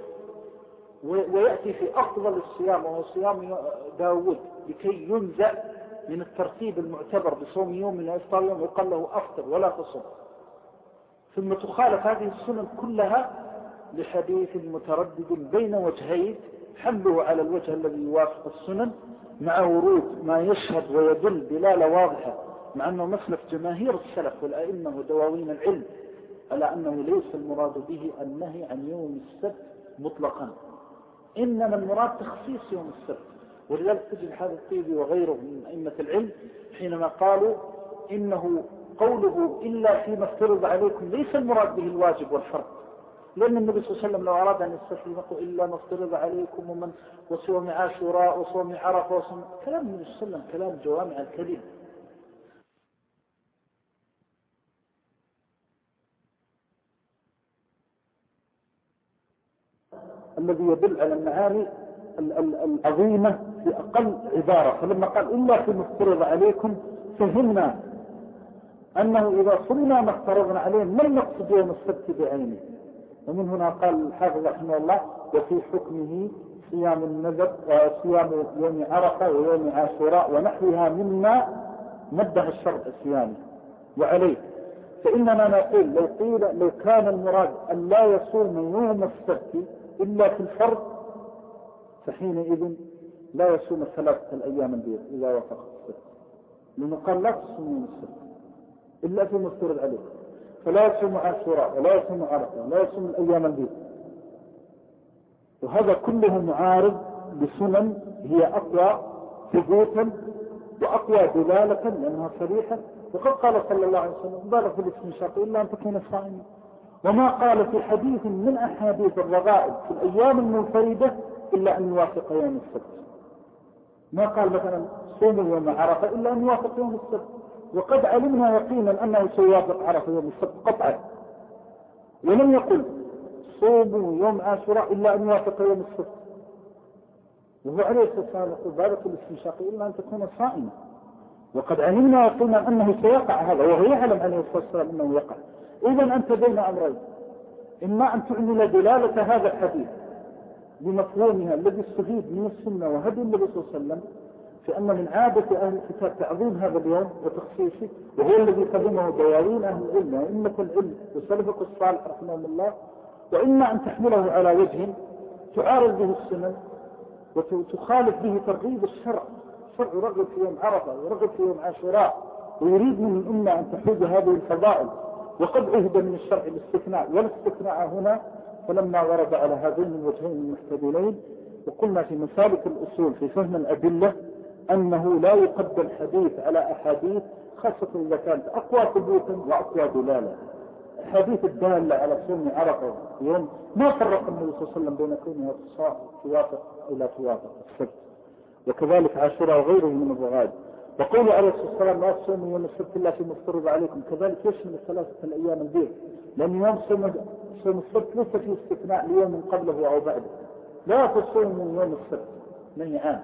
ويأتي في أفضل الصيام وهو صيام داود لكي ينزع من الترتيب المعتبر بصوم يوم من إفطار يوم وقال له أفطر ولا تصوم. ثم تخالف هذه السنن كلها لحديث متردد بين وجهين حمله على الوجه الذي يوافق السنن مع ورود ما يشهد ويدل دلالة واضحة، مع أنه مسلك جماهير السلف والأئمة ودواوين العلم على أنه ليس المراد به النهي عن يوم السبت مطلقا، إنما المراد تخصيص يوم السبت. ولذلك تجد هذا الطيبي وغيره من أئمة العلم حينما قالوا إنه قوله إلا فيما افترض عليكم ليس المراد به الواجب والفرض، لأن النبي صلى الله عليه وسلم لو أراد أن يستسلم يقول إلا ما افترض عليكم وصوم عاشوراء وصوم عرفة وصوم، كلام النبي صلى الله عليه وسلم كلام جوامع الكلم. الذي يدل على المعاني العظيمة في أقل عبارة. فلما قال إلا فيما افترض عليكم فهمنا أنه إذا صمنا ما افترضنا عليهم لم نقصد يوم السبت بعينه. ومن هنا قال الحافظ رحمه الله وفي حكمه صيام النذر وصيام يوم عرفة ويوم عاشوراء ونحوها مما نبه الشرع صيامه. وعليه فإننا نقول لو كان المراد أن لا يصوم يوم السبت إلا في الفرض فحينئذ لا يصوم 3 الأيام البيض إذا وافق السبت، لأنه قال لا تصوم يوم السبت إلا فيما افترض عليه، فلا يصوم عاشوراء ولا يصوم عرفة ولا يصوم الأيام البيض. وهذا كله معارض بسنن هي أقوى ثبوتا وأقوى دلالة لأنها صريحة. وقد قال صلى الله عليه وسلم بالغ في الاستنشاق إلا أن تكون صائما، وما قال في حديث من أحاديث الرغائب في الأيام المنفردة إلا أن يوافق يوم السبت. ما قال مثلا صوموا يوم عرفة إلا أن يوافق يوم السبت، وقد علمنا يقينا أنه سيوافق عرفة يوم السبت قطعا. ولم يقل صوموا يوم عاشوراء إلا أن يوافق يوم السبت، وهو عليه الصلاة والسلام يقول بالغ في الاستنشاق إلا أن تكون صائما. وقد علمنا يقينا أنه سيقع هذا، وهو يعلم عليه الصلاة والسلام أنه يقع. إذن أنت بين أمرين، إما أن تعمل دلالة هذا الحديث بمفهومها الذي استفيد من السنة وهدي النبي صلى الله عليه وسلم في أن من عادة أهل الكتاب تعظيم هذا اليوم وتخصيصه، وهو الذي قدمه دواوين أهل العلم وأئمة العلم وسلفك الصالح رحمهم الله. وإما أن تحمله على وجه تعارض به السنن وتخالف به ترغيب الشرع. الشرع يرغب في يوم عرفة ويرغب في يوم عاشوراء ويريد من الأمة أن تحوز هذه الفضائل، وقد عهد من الشرع الاستثناء والاستثناء هنا. فلما ورد على هذين الوجهين المحتملين وقلنا في مسالك الأصول في فهم الأدلة أنه لا يقدم حديث على أحاديث، خاصة إذا كانت أقوى ثبوتا وأقوى دلالة. حديث الدالة على صوم عرفة يوم ما فرق النبي صلى الله عليه وسلم بين كونها توافق أو لا توافق السبت، وكذلك عاشوراء وغيره من الرغائب. وقول عليه الصلاة والسلام لا تصوموا يوم السبت إلا فيما افترض عليكم، كذلك يشمل 3 الأيام البيض، لأن يوم صوم السبت ليس فيه استثناء ليوم قبله أو بعده. لا تصوموا يوم السبت منعان.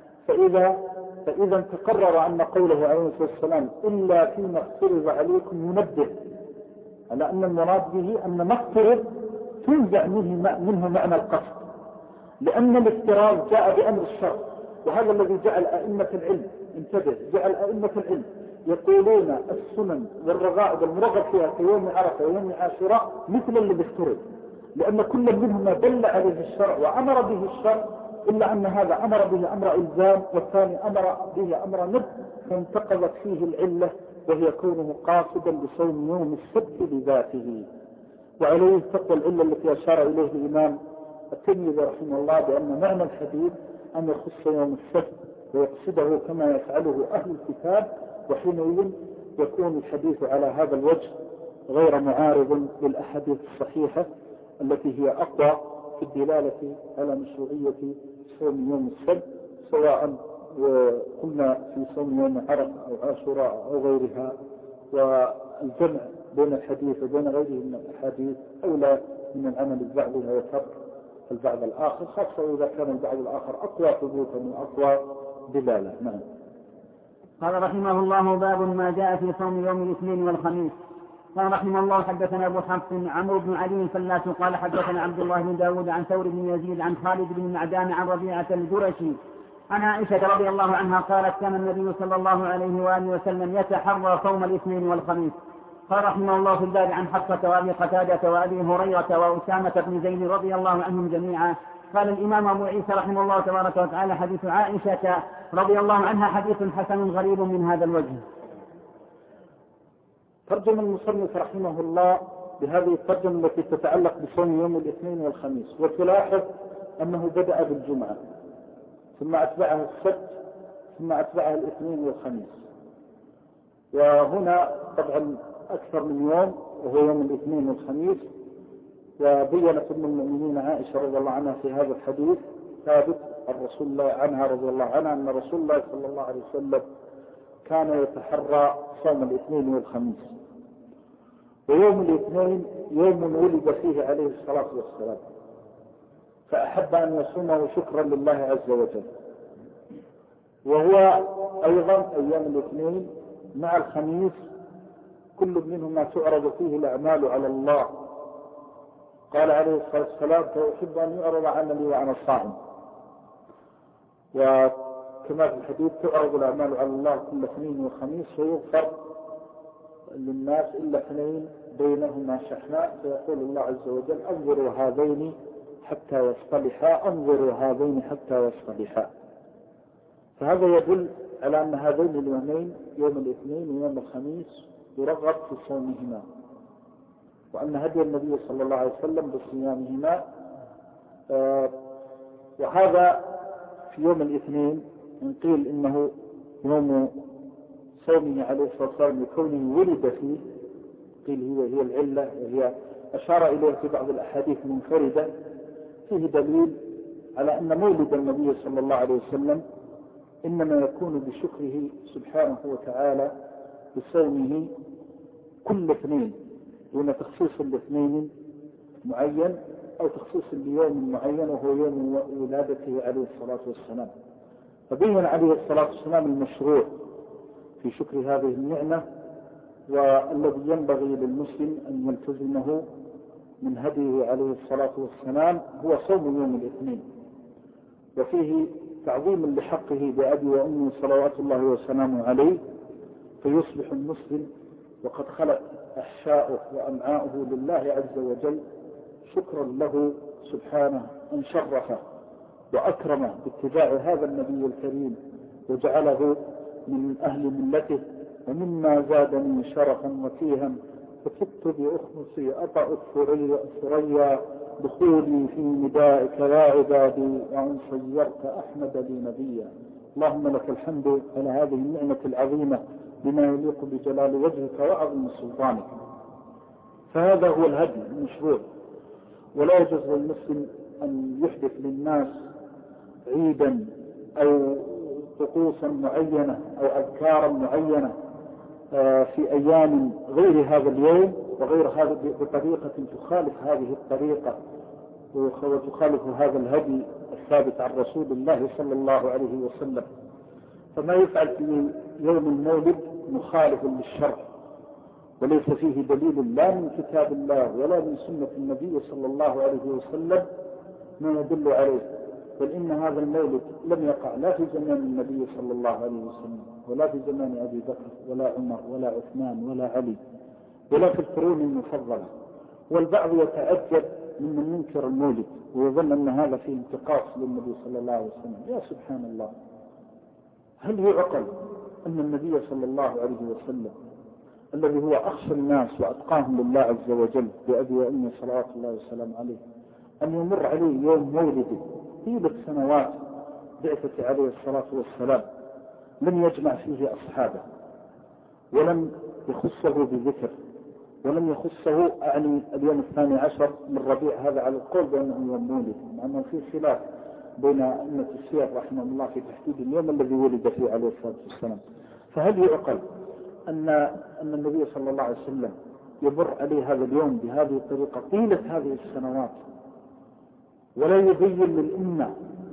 فإذا تقرر أن قوله عليه الصلاة والسلام إلا فيما افترض عليكم ينبه على أن المراد به أن ما افترض تنزع منه معنى القصد، لأن الافتراض جاء بأمر الشرع. وهذا الذي جعل أئمة العلم، انتبه، جعل أئمة العلم يقولون السنن والرغائب المرغب فيها كيوم عرفة ويوم عاشوراء مثل اللي بيفترض، لأن كل منهما دل عليه الشرع وأمر به الشرع، إلا أن هذا أمر به أمر إلزام والثاني أمر به أمر ند، فانتقضت فيه العلة وهي كونه قاصدا بصوم يوم السبت لذاته. وعليه تقوى العلة التي أشار إليه الإمام الترمذي رحمه الله بأن معنى الحديث أن يخص يوم السبت ويقصده كما يفعله أهل الكتاب، وحينئذ يكون الحديث على هذا الوجه غير معارض للأحاديث الصحيحة التي هي أقوى في الدلالة على مشروعية صوم يوم السبت، سواء قلنا في صوم يوم عرفة أو عاشوراء أو غيرها. والجمع بين الحديث وبين غيره من الأحاديث أولى من العمل ببعضها وترك البعض الآخر، خاصة إذا كان البعض الآخر أقوى ثبوتا وأقوى دلالة. نعم. قال رحمه الله باب ما جاء في صوم يوم الاثنين والخميس. قال رحمه الله حدثنا أبو حفص عمرو بن علي الفلاس قال حدثنا عبد الله بن داود عن ثور بن يزيد عن خالد بن معدان عن ربيعة الجرشي عن عائشة رضي الله عنها قالت كان النبي صلى الله عليه وآله وسلم يتحرى صوم الاثنين والخميس. قال رحمه الله في الباب عن حفصة وأبي قتادة وأبي هريرة وأسامة بن زيد رضي الله عنهم جميعا. قال الإمام أبو عيسى رحمه الله تبارك وتعالى حديث عائشة رضي الله عنها حديث حسن غريب من هذا الوجه. ترجم المصنف رحمه الله بهذه الترجمة التي تتعلق بصوم يوم الاثنين والخميس، وتلاحظ أنه بدأ بالجمعة ثم أتبعه السبت ثم أتبعه الاثنين والخميس، وهنا طبعا أكثر من يوم وهو يوم الاثنين والخميس. وبينت أم المؤمنين عائشة رضي الله عنها في هذا الحديث ثابت الرسول الله عنها رضي الله عنها أن رسول الله صلى الله عليه وسلم كان يتحرى صوم الاثنين والخميس. ويوم الاثنين يوم ولد فيه عليه الصلاة والسلام، فأحب أن يصومه شكرا لله عز وجل. وهو أيضا أيام الاثنين مع الخميس كل منهما تعرض فيه الأعمال على الله. قال عليه الصلاة والسلام: فأحب أن يعرض عملي وأنا صائم. وكما في الحديث تعرض الأعمال على الله كل اثنين وخميس، ويغفر للناس إلا اثنين بينهما شحناء، فيقول الله عز وجل: انظروا هذين حتى يصطلحا، انظروا هذين حتى يصطلحا. فهذا يدل على أن هذين اليومين يوم الاثنين ويوم الخميس يرغب في صومهما، وأن هدي النبي صلى الله عليه وسلم بصيامهما. وهذا في يوم الاثنين إن قيل إنه يوم صومه عليه الصلاة والسلام لكونه ولد فيه، قيل هي العلة، وهي أشار إليه في بعض الأحاديث منفردة، فيه دليل على أن مولد النبي صلى الله عليه وسلم إنما يكون بشكره سبحانه وتعالى بصومه كل اثنين، دون تخصيص الاثنين معين أو تخصيص ليوم معين وهو يوم ولادته عليه الصلاة والسلام. فبين عليه الصلاة والسلام المشروع في شكر هذه النعمة، والذي ينبغي للمسلم أن يلتزمه من هديه عليه الصلاة والسلام هو صوم يوم الاثنين، وفيه تعظيم لحقه بأبي وأمي صلوات الله وسلامه عليه، فيصبح المسلم وقد خلق أحشاؤه وأمعاؤه لله عز وجل شكرا له سبحانه أن شرفه وأكرمه باتباع هذا النبي الكريم وجعله من أهل ملته. ومما زادني شرفا وفيها فكدت بأخمصي أطأ الثريا دخولي في ندائك يا عبادي وأن صيرت أحمد لي نبيا. اللهم لك الحمد على هذه النعمة العظيمة بما يليق بجلال وجهك وعظيم سلطانك. فهذا هو الهدي المشروع، ولا يجوز للمسلم أن يحدث للناس عيدا أو طقوسا معينة أو أذكارا معينة في أيام غير هذا اليوم وغير هذا بطريقة تخالف هذه الطريقة وتخالف هذا الهدي الثابت عن رسول الله صلى الله عليه وسلم. فما يفعل في يوم المولد مخالف للشرع، وليس فيه دليل لا من كتاب الله ولا من سنة النبي صلى الله عليه وسلم ما يدل عليه. بل إن هذا المولد لم يقع لا في زمان النبي صلى الله عليه وسلم ولا في زمان أبي بكر ولا عمر ولا عثمان ولا علي ولا في القرون المفضلة. والبعض يتعجب ممن ينكر المولد ويظن أن هذا فيه انتقاص للنبي صلى الله عليه وسلم. يا سبحان الله، هل يعقل أن النبي صلى الله عليه وسلم الذي هو أخشى الناس وأتقاهم لله عز وجل بأبي وأمي صلوات الله وسلام عليه أن يمر عليه يوم مولده طيلة سنوات بعثة عليه الصلاة والسلام لم يجمع فيه أصحابه ولم يخصه بذكر ولم يخصه أعني اليوم 12 من ربيع هذا على القول بأنه يوم مولد، مع أنه في خلاف بين أئمة السير رحمه الله في تحديد اليوم الذي ولد فيه عليه الصلاة والسلام. فهل يعقل أن النبي صلى الله عليه وسلم يمر عليه هذا اليوم بهذه الطريقة طيلة هذه السنوات ولا يبين للأمة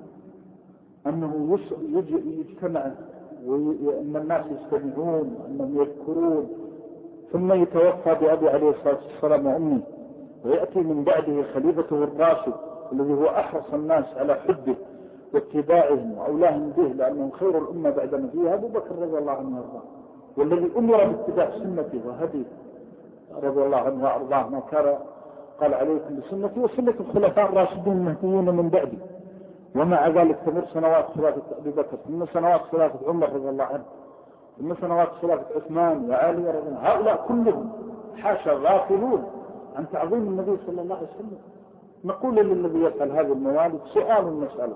أنه يجتمع وأن الناس يستمعون أنهم يذكرون، ثم يتوفى بأبي عليه الصلاة والسلام وأمي ويأتي من بعده خليفته الراشد الذي هو أحرص الناس على حبه واتباعهم وأولاهم به لأنهم خير الأمة بعد نبيها أبو بكر رضي الله عنه وارضاه، والذي أمر باتباع سنته وهديه رضي الله عنه وأرضاه ما كان قال عليكم بسنتي وسنة الخلفاء الراشدين المهديين من بعدي. ومع ذلك تمر سنوات خلافة أبي بكر ثم سنوات خلافة عمر رضي الله عنه ثم سنوات خلافة عثمان وعلي رضي الله عنه، هؤلاء كلهم حاشا غافلون عن تعظيم النبي صلى الله عليه وسلم. نقول للذي يفعل هذه الموالد سؤال المسألة: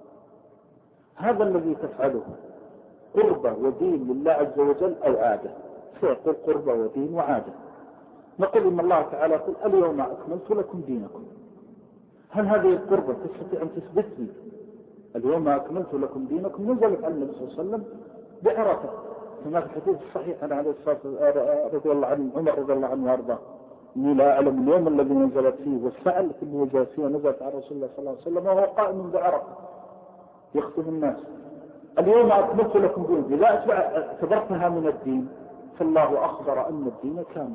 هذا الذي تفعله قربة ودين لله عز وجل أو عادة؟ سيقول قربة ودين وعادة. نقول إن الله تعالى يقول اليوم أكملت لكم دينكم. هل هذه القربة تستطيع أن تثبت لي اليوم أكملت لكم دينكم؟ نزلت عن النبي صلى الله عليه وسلم بعرفة كما في الحديث الصحيح عن عليه الصلاة والسلام رضي الله عنه عمر رضي الله عنه وارضاه إني لا أعلم اليوم الذي نزلت فيه والساعة اللي نزلت فيها نزلت على رسول الله صلى الله عليه وسلم وهو قائم بعرفة يخطب الناس. اليوم أكملت لكم دينكم، إذا اعتبرتها من الدين فالله أخبر أن الدين كامل،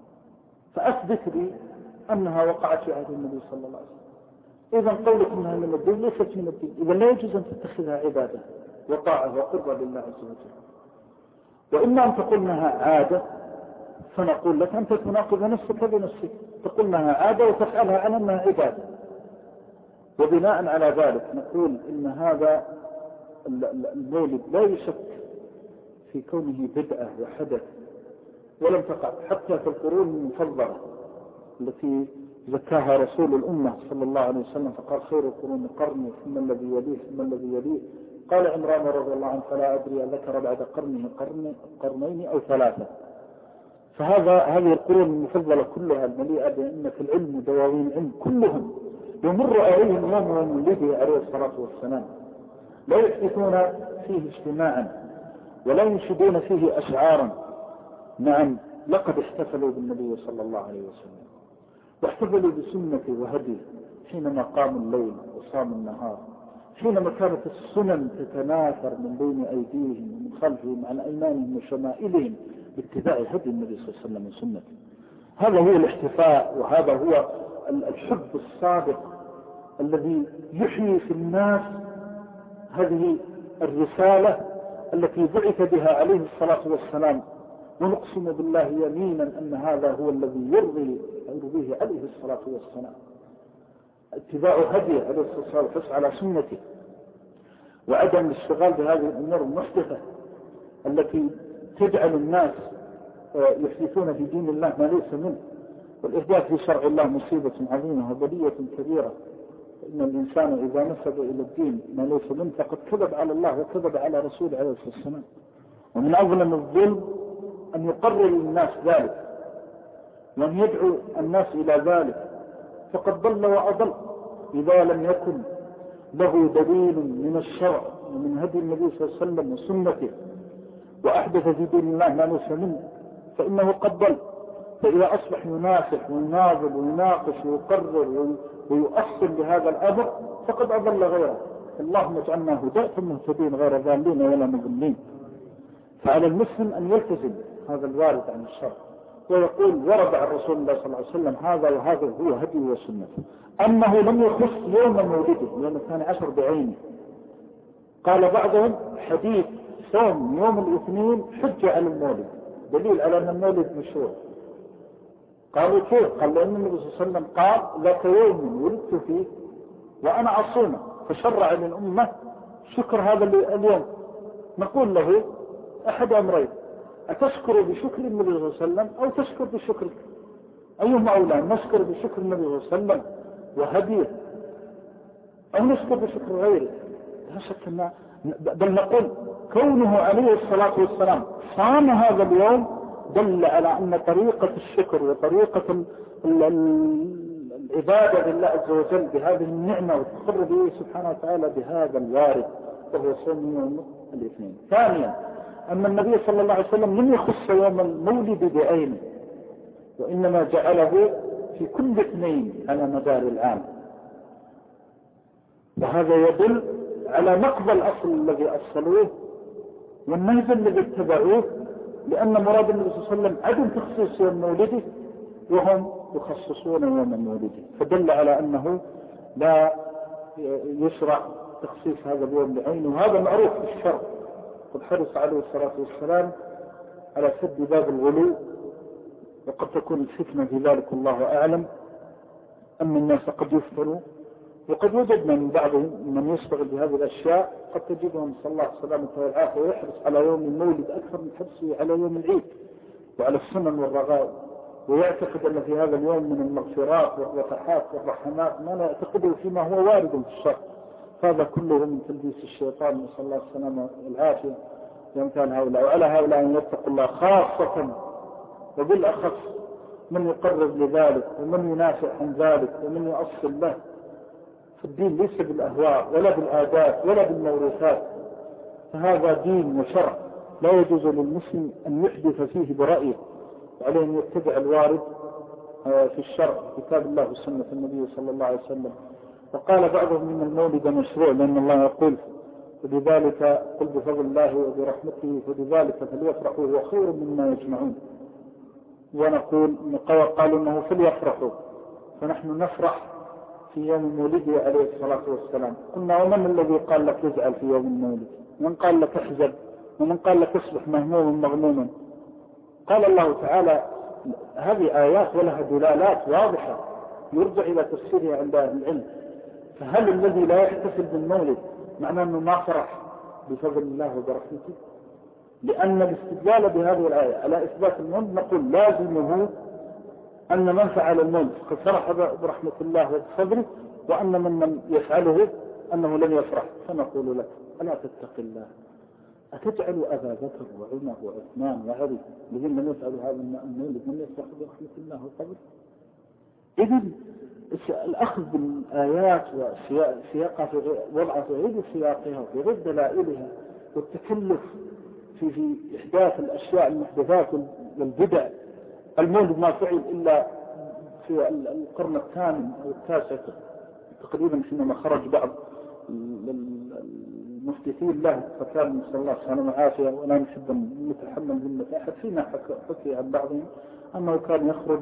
فأثبت لي أنها وقعت في عهد النبي صلى الله عليه وسلم. إذا قولك أنها من الدين ليست من الدين، إذا لا يجوز أن تتخذها عبادة وطاعة وقربة لله عز وجل. وإما أن تقول أنها عادة فنقول لك أنت تناقض نفسك بنفسك، تقول أنها عادة وتفعلها على أنها عبادة، وبناء على ذلك نقول إن هذا المولد لا يشك في كونه بدعة وحدث، ولم تقع حتى في القرون المفضلة التي زكاها رسول الأمة صلى الله عليه وسلم، فقال خير القرون قرني ثم الذي يليه ثم الذي يليه. قال عمران رضي الله عنه فلا أدري ذكر بعد قرنه قرنين أو ثلاثة. هذه القرون المفضلة كلها المليئة بأئمة العلم ودواوين العلم كلهم يمر عليهم يوم مولده عليه الصلاة والسلام، لا يحدثون فيه اجتماعا ولا ينشدون فيه أشعارا. نعم لقد احتفلوا بالنبي صلى الله عليه وسلم واحتفلوا بسنته وهديه حينما قاموا الليل وصاموا النهار، حينما كانت السنن تتناثر من بين أيديهم ومن خلفهم عن أيمانهم وشمائلهم باتباع هدي النبي صلى الله عليه وسلم وسنته. هذا هو الاحتفاء، وهذا هو الحب الصادق الذي يحيي في الناس هذه الرسالة التي بعث بها عليه الصلاة والسلام. ونقسم بالله يمينا أن هذا هو الذي يرضيه عليه الصلاة والسلام، اتباع هديه عليه الصلاة والسلام والحرص على سنته، وعدم الاشتغال بهذه الأمور المحدثة التي تجعل الناس يحدثون في دين الله ما ليس منه. والإحداث في شرع الله مصيبة عظيمة وبلية كبيرة، إن الإنسان إذا نسب إلى الدين ما ليس منه فقد كذب على الله وكذب على رسوله عليه الصلاة والسلام. ومن أظلم الظلم أن يقرر للناس ذلك وأن يدعو الناس إلى ذلك، فقد ضل وأضل إذا لم يكن له دليل من الشرع ومن هدي النبي صلى الله عليه وسلم وسنته وأحدث في دين الله ما ليس منه فإنه قد ضل. فإذا أصبح ينافح ويناظر ويناقش ويقرر ويؤصل بهذا الأمر فقد أضل غيره. اللهم اجعلنا هداة مهتدين غير ضالين ولا مضلين. فعلى المسلم أن يلتزم هذا الوارد عن الشرع ويقول ورد عن رسول الله صلى الله عليه وسلم هذا وهذا هو هدي وسنته. أنه لم يخص يوم مولده يوم 12 بعينه. قال بعضهم حديث صوم يوم الاثنين حجة على المولد، دليل على أن المولد مشروع. قالوا كيف؟ قال لأن النبي صلى الله عليه وسلم قال ذاك يوم ولدت فيه وأنا أصومه، فشرع للأمة شكر هذا اليوم. نقول له أحد أمرين، أتشكر بشكر النبي صلى الله عليه وسلم أو تشكر بشكرك؟ أيهما أولى، نشكر بشكر النبي صلى الله عليه وسلم وهديه أو نشكر بشكر غيره؟ لا شك أن بل نقول كونه عليه الصلاة والسلام صام هذا اليوم دل على أن طريقة الشكر وطريقة العبادة لله عز وجل بهذه النعمة والتقرب به سبحانه وتعالى بهذا الوارد وهو صوم يوم الاثنين. ثانيا أن النبي صلى الله عليه وسلم لم يخص يوم المولد بعينه، وإنما جعله في كل اثنين على مدار العام، وهذا يدل على نقض الأصل الذي أصلوه والنهج الذي اتبعوه، لأن مراد النبي صلى الله عليه وسلم عدم تخصيص يوم مولده وهم يخصصون يوم مولده، فدل على أنه لا يشرع تخصيص هذا اليوم بعينه. وهذا معروف في الشرع، قد حرص عليه الصلاة والسلام على سد باب الغلو، وقد تكون الفتنة في ذلك الله أعلم، أن الناس قد يفتنوا، وقد وجدنا من بعضهم من يشتغل بهذه الأشياء قد تجدهم صلى الله عليه وسلم والعافية ويحرص على يوم المولد أكثر من حرصه على يوم العيد وعلى السنن والرغائب، ويعتقد أن في هذا اليوم من المغفرات والرفحات والرحمات ما لا يعتقده فيما هو وارد في الشرع. هذا كله من تلبيس الشيطان نسأل الله السلامة والعافية يمثال هؤلاء. وعلى هؤلاء أن يتقوا الله خاصة وبالأخص من يقرب لذلك ومن ينافع عن ذلك ومن يؤصل له. فالدين ليس بالأهواء ولا بالعادات ولا بالموروثات، فهذا دين وشرع لا يجوز للمسلم أن يحدث فيه برأيه، وعليه أن يتبع الوارد في الشرع كتاب الله وسنة النبي صلى الله عليه وسلم. وقال بعضهم إن المولد مشروع لأن الله يقول فبذلك قل بفضل الله وبرحمته فبذلك فليفرحوا هو خير مما يجمعون. ونقول قالوا إنه فليفرحوا، فنحن نفرح في يوم مولده عليه الصلاة والسلام. قلنا ومن الذي قال لك يزعل في يوم المولد؟ من قال لك احزن؟ ومن قال لك اصبح مهموما مغموما؟ قال الله تعالى هذه آيات ولها دلالات واضحة يرجع إلى تفسيرها عند أهل العلم. فهل الذي لا يحتفل بالمولد معناه أنه ما فرح بفضل الله وبرحمته؟ لأن الاستدلال بهذه الآية على إثبات المولد نقول لازمه أن من فعل المولد قد فرح برحمة الله وبفضله، وأن من يفعله أنه لن يفرح. فنقول لك ألا تتق الله؟ أتجعل أبا بكر وعمر وعثمان وعلي الذين لم يفعلوا هذا المولد من يفرح برحمة الله وفضله؟ إذن الأخذ بالآيات وسياقها وضعها في غير سياقها وفي غير دلائلها، والتكلف في إحداث الأشياء المحدثات والبدع. المولد ما فعل إلا في القرن الثامن أو التاسع تقريبا حينما خرج بعض المحدثين له، فكان نسأل الله سبحانه وعافية ولا نحب أن نتحمل ذمة أحد. فينا حكي عن بعضهم أنه كان يخرج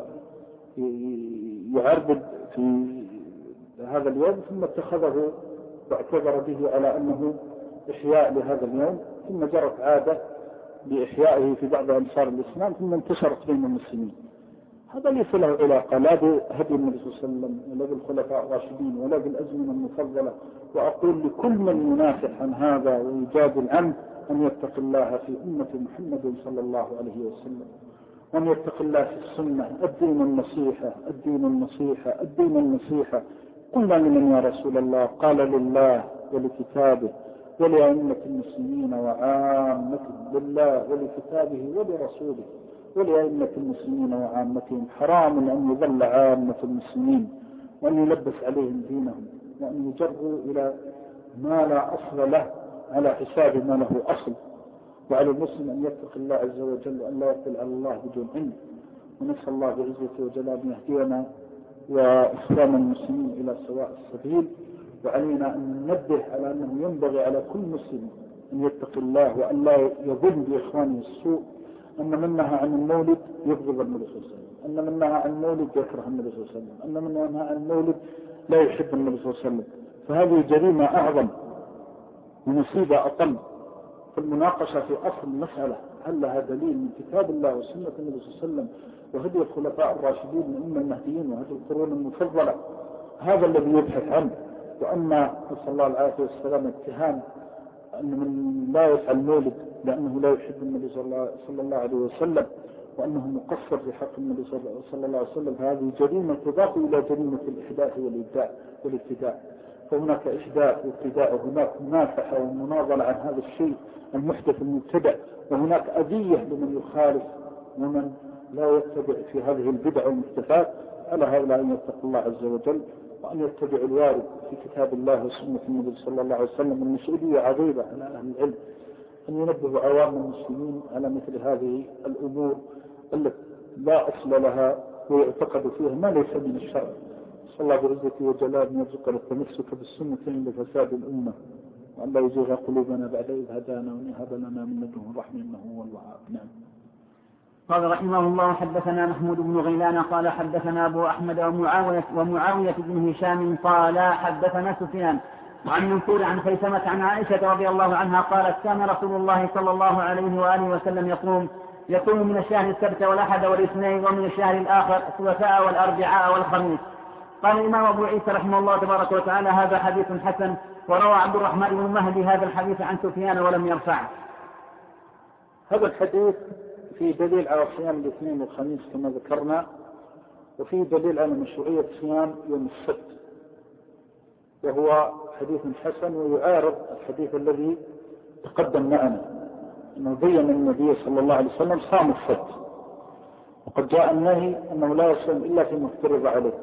ويعربد في هذا اليوم، ثم اتخذه واعتبر به على أنه إحياء لهذا اليوم، ثم جرت عادة بإحيائه في بعض أمصار الإسلام، ثم انتشرت بين المسلمين. هذا ليس له علاقة لا بهدي النبي صلى الله عليه وسلم ولا بالخلفاء الراشدين ولا بالأزمنة المفضلة. وأقول لكل من ينافح عن هذا ويجادل عنه أن يتق الله في أمة محمد صلى الله عليه وسلم، وأن يتق الله في السنة. الدين النصيحة، الدين النصيحة، الدين النصيحة. قلنا لمن يا رسول الله؟ قال لله ولكتابه ولأئمة المسلمين وعامتهم. لله ولكتابه ولرسوله ولأئمة المسلمين وعامتهم. حرام أن يضل عامة المسلمين وأن يلبس عليهم دينهم وأن يجروا إلى ما لا أصل له على حساب ما له أصل. وعلى المسلم أن يتق الله عز وجل وأن لا يقل على الله بدون علم. ونسأل الله بعزته وجلاله أن يهدينا وإسلام المسلمين إلى سواء السبيل. وعلينا أن ننبه على أنه ينبغي على كل مسلم أن يتق الله وأن لا يظن بإخوانه السوء. أن من نهى عن المولد يبغض النبي صلى الله عليه وسلم، أن من نهى عن المولد يكره النبي صلى الله عليه وسلم، أن من نهى عن المولد لا يحب النبي صلى الله عليه وسلم. فهذه جريمة أعظم ومصيبة أقل. فالمناقشة في أصل المسألة هل لها دليل من كتاب الله وسنة النبي صلى الله عليه وسلم وهدي الخلفاء الراشدين من المهديين وهدي القرون المفضلة، هذا الذي يبحث عنه. وأما نسأل الله العافية والسلام اتهام أن من لا يفعل مولد لأنه لا يحب النبي صلى الله عليه وسلم وأنه مقصر في حق النبي صلى الله عليه وسلم، فهذه جريمة تضاف إلى جريمة الإحداث والابتداع. فهناك إحداث وابتداع، وهناك منافحة ومناضلة عن هذا الشيء المحدث المبتدع، وهناك أذية لمن يخالف ومن لا يتبع في هذه البدع والمحدثات. على هؤلاء أن يتقوا الله عز وجل وأن يتبعوا الوارد في كتاب الله وسنة النبي صلى الله عليه وسلم. المسؤولية عظيمة على أهل العلم أن ينبهوا عوام المسلمين على مثل هذه الأمور التي لا أصل لها ويعتقد فيها ما ليس من الشرع. صلى الله بعزته وجلاله أن يرزقنا التمسك بالسنة عند فساد الأمة، وأن لا يزيغ قلوبنا بعد إذ هدانا وأن يهب لنا من لدنه رحمة إنه هو الوهاب. نعم. قال رحمه الله حدثنا محمود بن غيلان قال حدثنا أبو أحمد ومعاوية بن هشام قال حدثنا سفيان عن منصور عن خيثمة عن عائشة رضي الله عنها قالت كان رسول الله صلى الله عليه وآله وسلم يقوم من الشهر السبت والأحد والاثنين، ومن الشهر الآخر الثلاثاء والأربعاء والخميس. قال الإمام أبو عيسى رحمه الله تبارك وتعالى هذا حديث حسن، وروى عبد الرحمن بن مهدي هذا الحديث عن سفيان ولم يرفعه. هذا الحديث في دليل على صيام الاثنين والخميس كما ذكرنا، وفي دليل على مشروعية صيام يوم السبت، وهو حديث حسن ويعارض الحديث الذي تقدم معنا أنه بين النبي صلى الله عليه وسلم صام السبت، وقد جاء النهي أنه لا يصوم إلا فيما افترض عليه.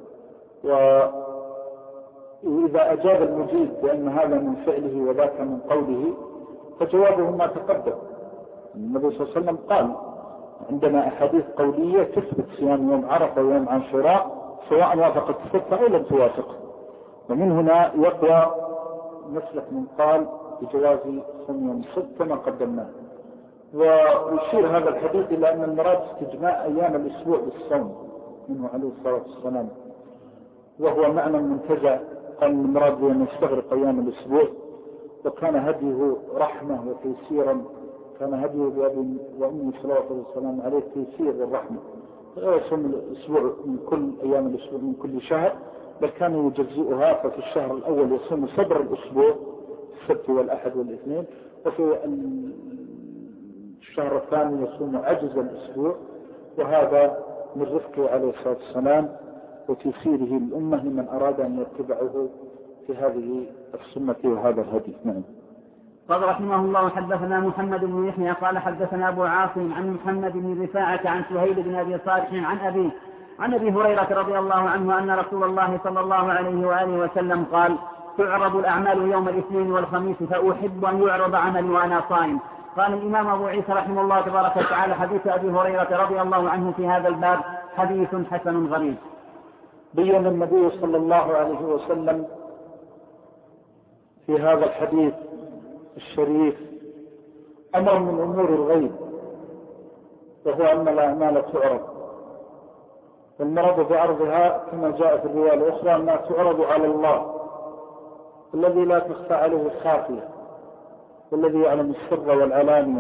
وإذا أجاب المجيب بأن هذا من فعله وذاك من قوله فجوابه ما تقدم. النبي صلى الله عليه وسلم قال عندنا أحاديث قولية تثبت صيام يوم عرفة ويوم عاشوراء سواء وافقت الستة أو لم توافق، ومن هنا يقوى مسلك من قال بجواز صوم يوم السبت كما قدمناه. ويشير هذا الحديث إلى أن المراد استجماع أيام الأسبوع بالصوم منه عليه الصلاة والسلام، وهو معنى منتزع. قال المراد بأن يستغرق أيام الأسبوع، وكان هديه رحمة وتيسيرا، كان هديه بأبي وأمي صلى الله عليه وسلم عليه تيسير والرحمة، غير يصوم الأسبوع من كل أيام الأسبوع من كل شهر، بل كان يجزئها. ففي الشهر الأول يصوم صدر الأسبوع السبت والأحد والاثنين، وفي الشهر الثاني يصوم عجز الأسبوع، وهذا من رفقه عليه الصلاة والسلام وتيسيره للأمة لمن أراد أن يتبعه في هذه السنة وهذا الهدي. نعم. قال رحمه الله حدثنا محمد بن يحيى قال حدثنا أبو عاصم عن محمد بن رفاعة عن سهيل بن أبي صالح عن أبي هريرة رضي الله عنه أن رسول الله صلى الله عليه وآله وسلم قال: تعرض الأعمال يوم الاثنين والخميس فأحب أن يعرض عملي وأنا صائم. قال الإمام أبو عيسى رحمه الله تبارك وتعالى: حديث أبي هريرة رضي الله عنه في هذا الباب حديث حسن غريب. بين النبي صلى الله عليه وسلم في هذا الحديث الشريف أمر من أمور الغيب، وهو أن الأعمال تعرض، والمرض بعرضها كما جاء في الرواية الأخرى أنها تعرض على الله الذي لا تخفى عليه خافية، والذي يعلم السر والعلانية،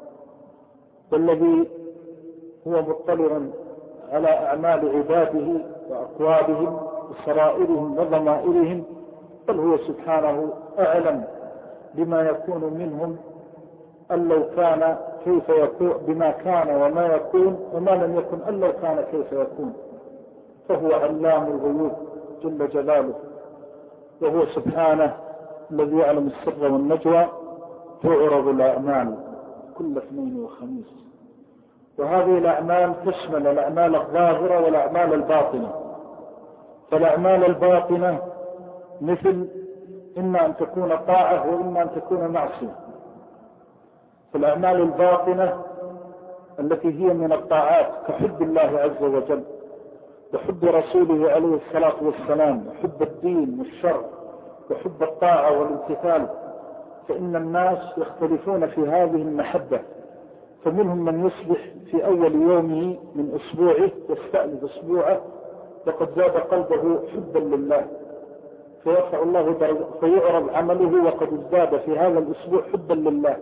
والذي هو مطلع على أعمال عباده وأقوالهم وسرائرهم وضمائرهم، بل هو سبحانه أعلم بما يكون منهم أن لو كان كيف يكون، بما كان وما يكون وما لم يكن أن لو كان كيف يكون، فهو علام الغيوب جل جلاله، وهو سبحانه الذي يعلم السر والنجوى. تعرض الأعمال كل اثنين وخميس، وهذه الأعمال تشمل الأعمال الظاهرة والأعمال الباطنة. فالأعمال الباطنة مثل إما أن تكون طاعة وإما أن تكون معصية. فالأعمال الباطنة التي هي من الطاعات كحب الله عز وجل وحب رسوله عليه الصلاة والسلام وحب الدين والشرع وحب الطاعة والامتثال، فإن الناس يختلفون في هذه المحبة، فمنهم من يصبح في أول يومه من أسبوعه يستأنف أسبوعه وقد زاد قلبه حبا لله، فيرفع الله فيعرض عمله وقد ازداد في هذا الأسبوع حبا لله.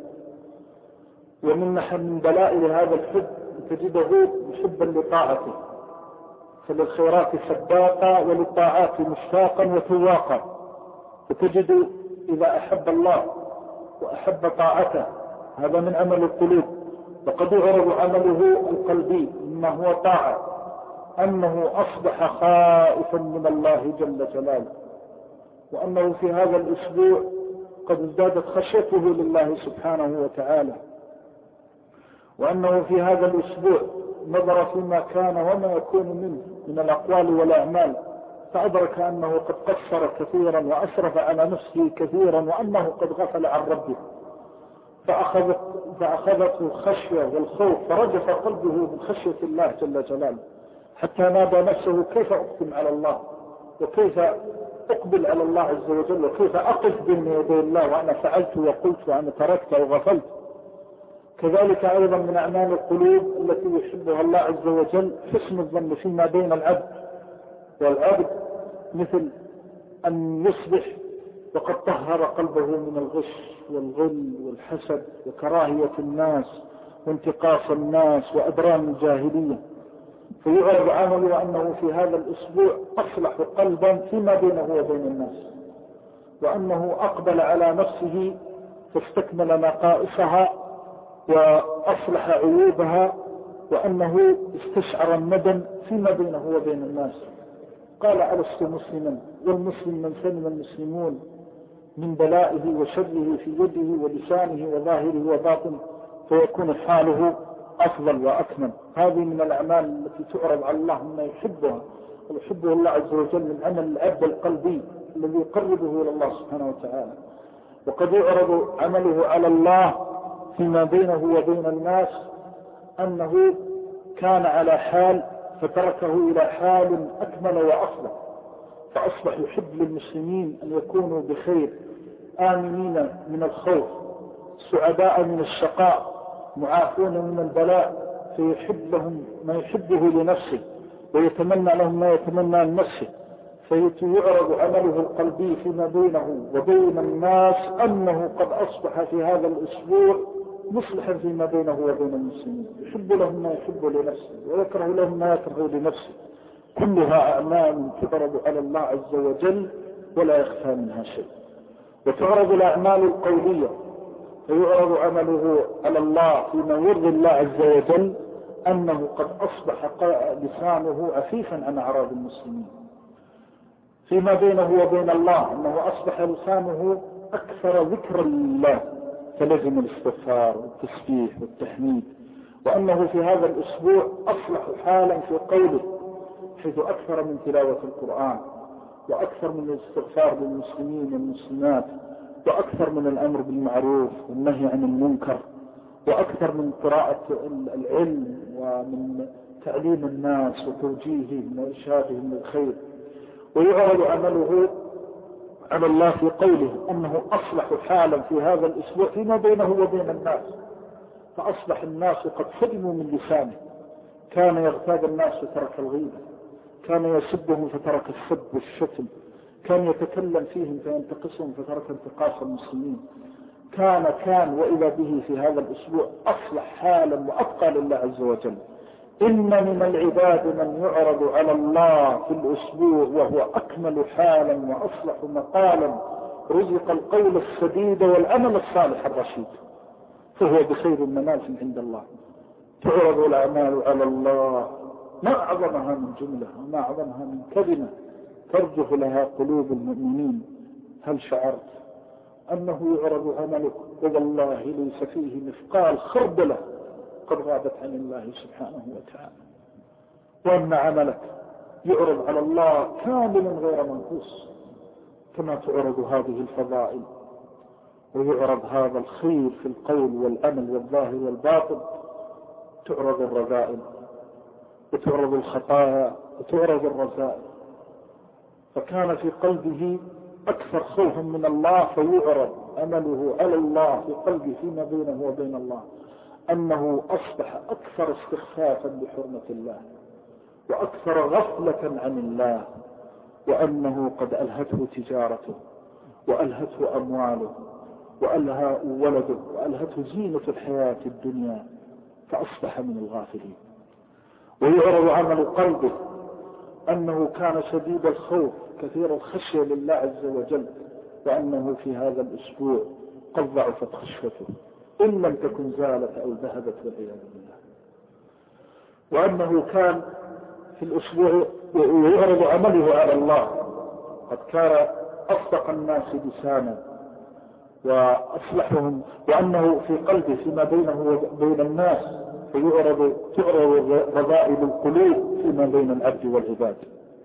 ومن دلائل هذا الحب تجده محبا لطاعته، فللخيرات سباقا وللطاعات مشتاقا وتواقا، فتجد إذا أحب الله وأحب طاعته هذا من عمل القلوب، وقد يعرض عمله القلبي مما هو طاعة أنه أصبح خائفا من الله جل جلاله، وأنه في هذا الأسبوع قد ازدادت خشيته لله سبحانه وتعالى، وأنه في هذا الأسبوع نظر فيما كان وما يكون منه من الأقوال والأعمال فأدرك أنه قد قصر كثيرا وأسرف على نفسه كثيرا، وأنه قد غفل عن ربه، فأخذته الخشية والخوف، فرجف قلبه من خشية الله جل جلاله، حتى نادى نفسه: كيف أقدم على الله، وكيف أقبل على الله عز وجل، وكيف أقف بين يدي الله وأنا فعلت وقلت وأنا تركت وغفلت. كذلك أيضا من أعمال القلوب التي يحبها الله عز وجل حسن الظن فيما بين العبد والعبد، مثل أن يصبح وقد طهر قلبه من الغش والغل والحسد وكراهية الناس وانتقاص الناس وأدران الجاهلية، فيعرض عمله أنه في هذا الأسبوع أصلح قلبا فيما بينه وبين الناس، وأنه أقبل على نفسه فاستكمل نقائصها وأصلح عيوبها، وأنه استشعر الندم فيما بينه وبين الناس. قال: ألست مسلما؟ والمسلم من سلم المسلمون من بلائه وشره في يده ولسانه وظاهره وباطنه، فيكون حاله أفضل وأكمل. هذه من الأعمال التي تعرض على الله مما يحبها ويحبه الله عز وجل من عمل العبد القلبي الذي يقربه إلى الله سبحانه وتعالى. وقد يعرض عمله على الله فيما بينه وبين الناس أنه كان على حال فتركه إلى حال أكمل وأفضل، فأصبح يحب للمسلمين أن يكونوا بخير، آمنين من الخوف، سعداء من الشقاء، معافون من البلاء، فيحب لهم ما يحبه لنفسه ويتمنى لهم ما يتمنى لنفسه، فيعرض عمله القلبي فيما بينه وبين الناس أنه قد أصبح في هذا الأسبوع مصلحا فيما بينه وبين المسلمين، يحب لهم ما يحب لنفسه ويكره لهم ما يكره لنفسه. كلها أعمال تعرض على الله عز وجل ولا يخفى منها شيء. وتعرض الأعمال القولية، فيعرض عمله على الله فيما يرضي الله عز وجل أنه قد أصبح لسانه عفيفا عن أعراض المسلمين. فيما بينه وبين الله أنه أصبح لسانه أكثر ذكرا لله، فلزم الاستغفار والتسبيح والتحميد. وأنه في هذا الأسبوع أصلح حالا في قوله، حيث أكثر من تلاوة القرآن، وأكثر من الاستغفار للمسلمين والمسلمات، وأكثر من الأمر بالمعروف والنهي عن المنكر، وأكثر من قراءة العلم ومن تعليم الناس وتوجيههم وإرشادهم للخير. ويعرض عمله على الله في قوله أنه أصلح حالا في هذا الأسبوع فيما بينه وبين الناس، فأصبح الناس قد سلموا من لسانه. كان يغتاب الناس فترك الغيبة، كان يسبهم فترك السب والشتم، كان يتكلم فيهم فينتقصهم فترك انتقاص المسلمين. كان وإذا به في هذا الأسبوع أصلح حالا وأبقى لله عز وجل. إن من العباد من يعرض على الله في الأسبوع وهو أكمل حالا وأصلح مقالا، رزق القول السديد والعمل الصالح الرشيد، فهو بخير المنال عند الله. تعرض الأعمال على الله، ما أعظمها من جملة وما أعظمها من كلمة ترجف لها قلوب المؤمنين. هل شعرت أنه يعرض عملك والله ليس فيه مثقال خردلة قد غابت عن الله سبحانه وتعالى، وأن عملك يعرض على الله كاملا غير منقوص، كما تعرض هذه الفضائل ويعرض هذا الخير في القول والعمل والظاهر والباطن، تعرض الرذائل وتعرض الخطايا وتعرض الرذائل. فكان في قلبه أكثر خوفا من الله، فيعرض عمله على الله في قلبه فيما بينه وبين الله، أنه أصبح أكثر استخفافا بحرمة الله وأكثر غفلة عن الله، وأنه قد ألهته تجارته وألهته أمواله وألهى ولده وألهته زينة الحياة الدنيا، فأصبح من الغافلين. ويعرض عمل قلبه أنه كان شديد الخوف كثير الخشية لله عز وجل، وأنه في هذا الأسبوع قد ضعفت خشيته إن لم تكن زالت أو ذهبت والعياذ بالله. وأنه كان في الأسبوع يعرض عمله على الله، قد كان أصدق الناس لسانا وأصلحهم، وأنه في قلبه فيما بينه وبين الناس تعرض رذائل القلوب فيما بين العبد والعباد،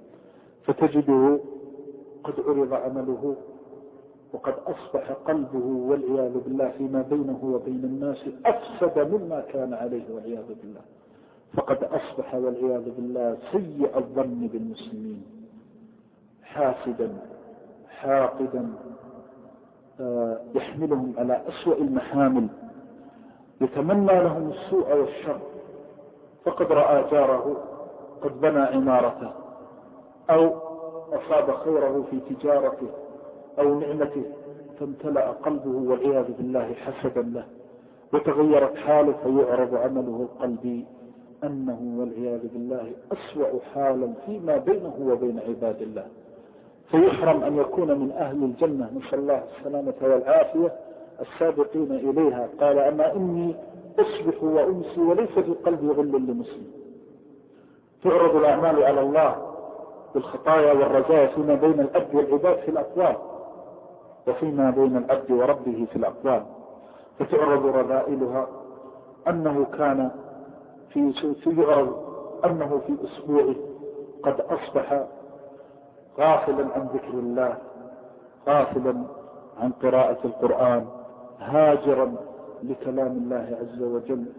فتجده قد عرض عمله وقد أصبح قلبه والعياذ بالله فيما بينه وبين الناس أفسد مما كان عليه والعياذ بالله، فقد أصبح والعياذ بالله سيء الظن بالمسلمين، حاسدا حاقدا، يحملهم على أسوأ المحامل، يتمنى لهم السوء والشر. فقد رأى جاره قد بنى عمارته أو أصاب خيره في تجارته أو نعمته، فامتلأ قلبه والعياذ بالله حسدا له، وتغيرت حاله، فيعرض عمله القلبي أنه والعياذ بالله أسوأ حالا فيما بينه وبين عباد الله، فيحرم أن يكون من أهل الجنة، نسأل الله السلامة والعافية، السابقين إليها. قال أما إني أصبح وأمسي وليس في قلبي غل لمسلم. تعرض الأعمال على الله بالخطايا والرجاء فيما بين العبد والعباد في الأقوال، وفيما بين العبد وربه في الأقوال، فتعرض رذائلها أنه كان يعرض أنه في أسبوعه قد أصبح غافلا عن ذكر الله، غافلا عن قراءة القرآن، هاجرا لكلام الله عز وجل،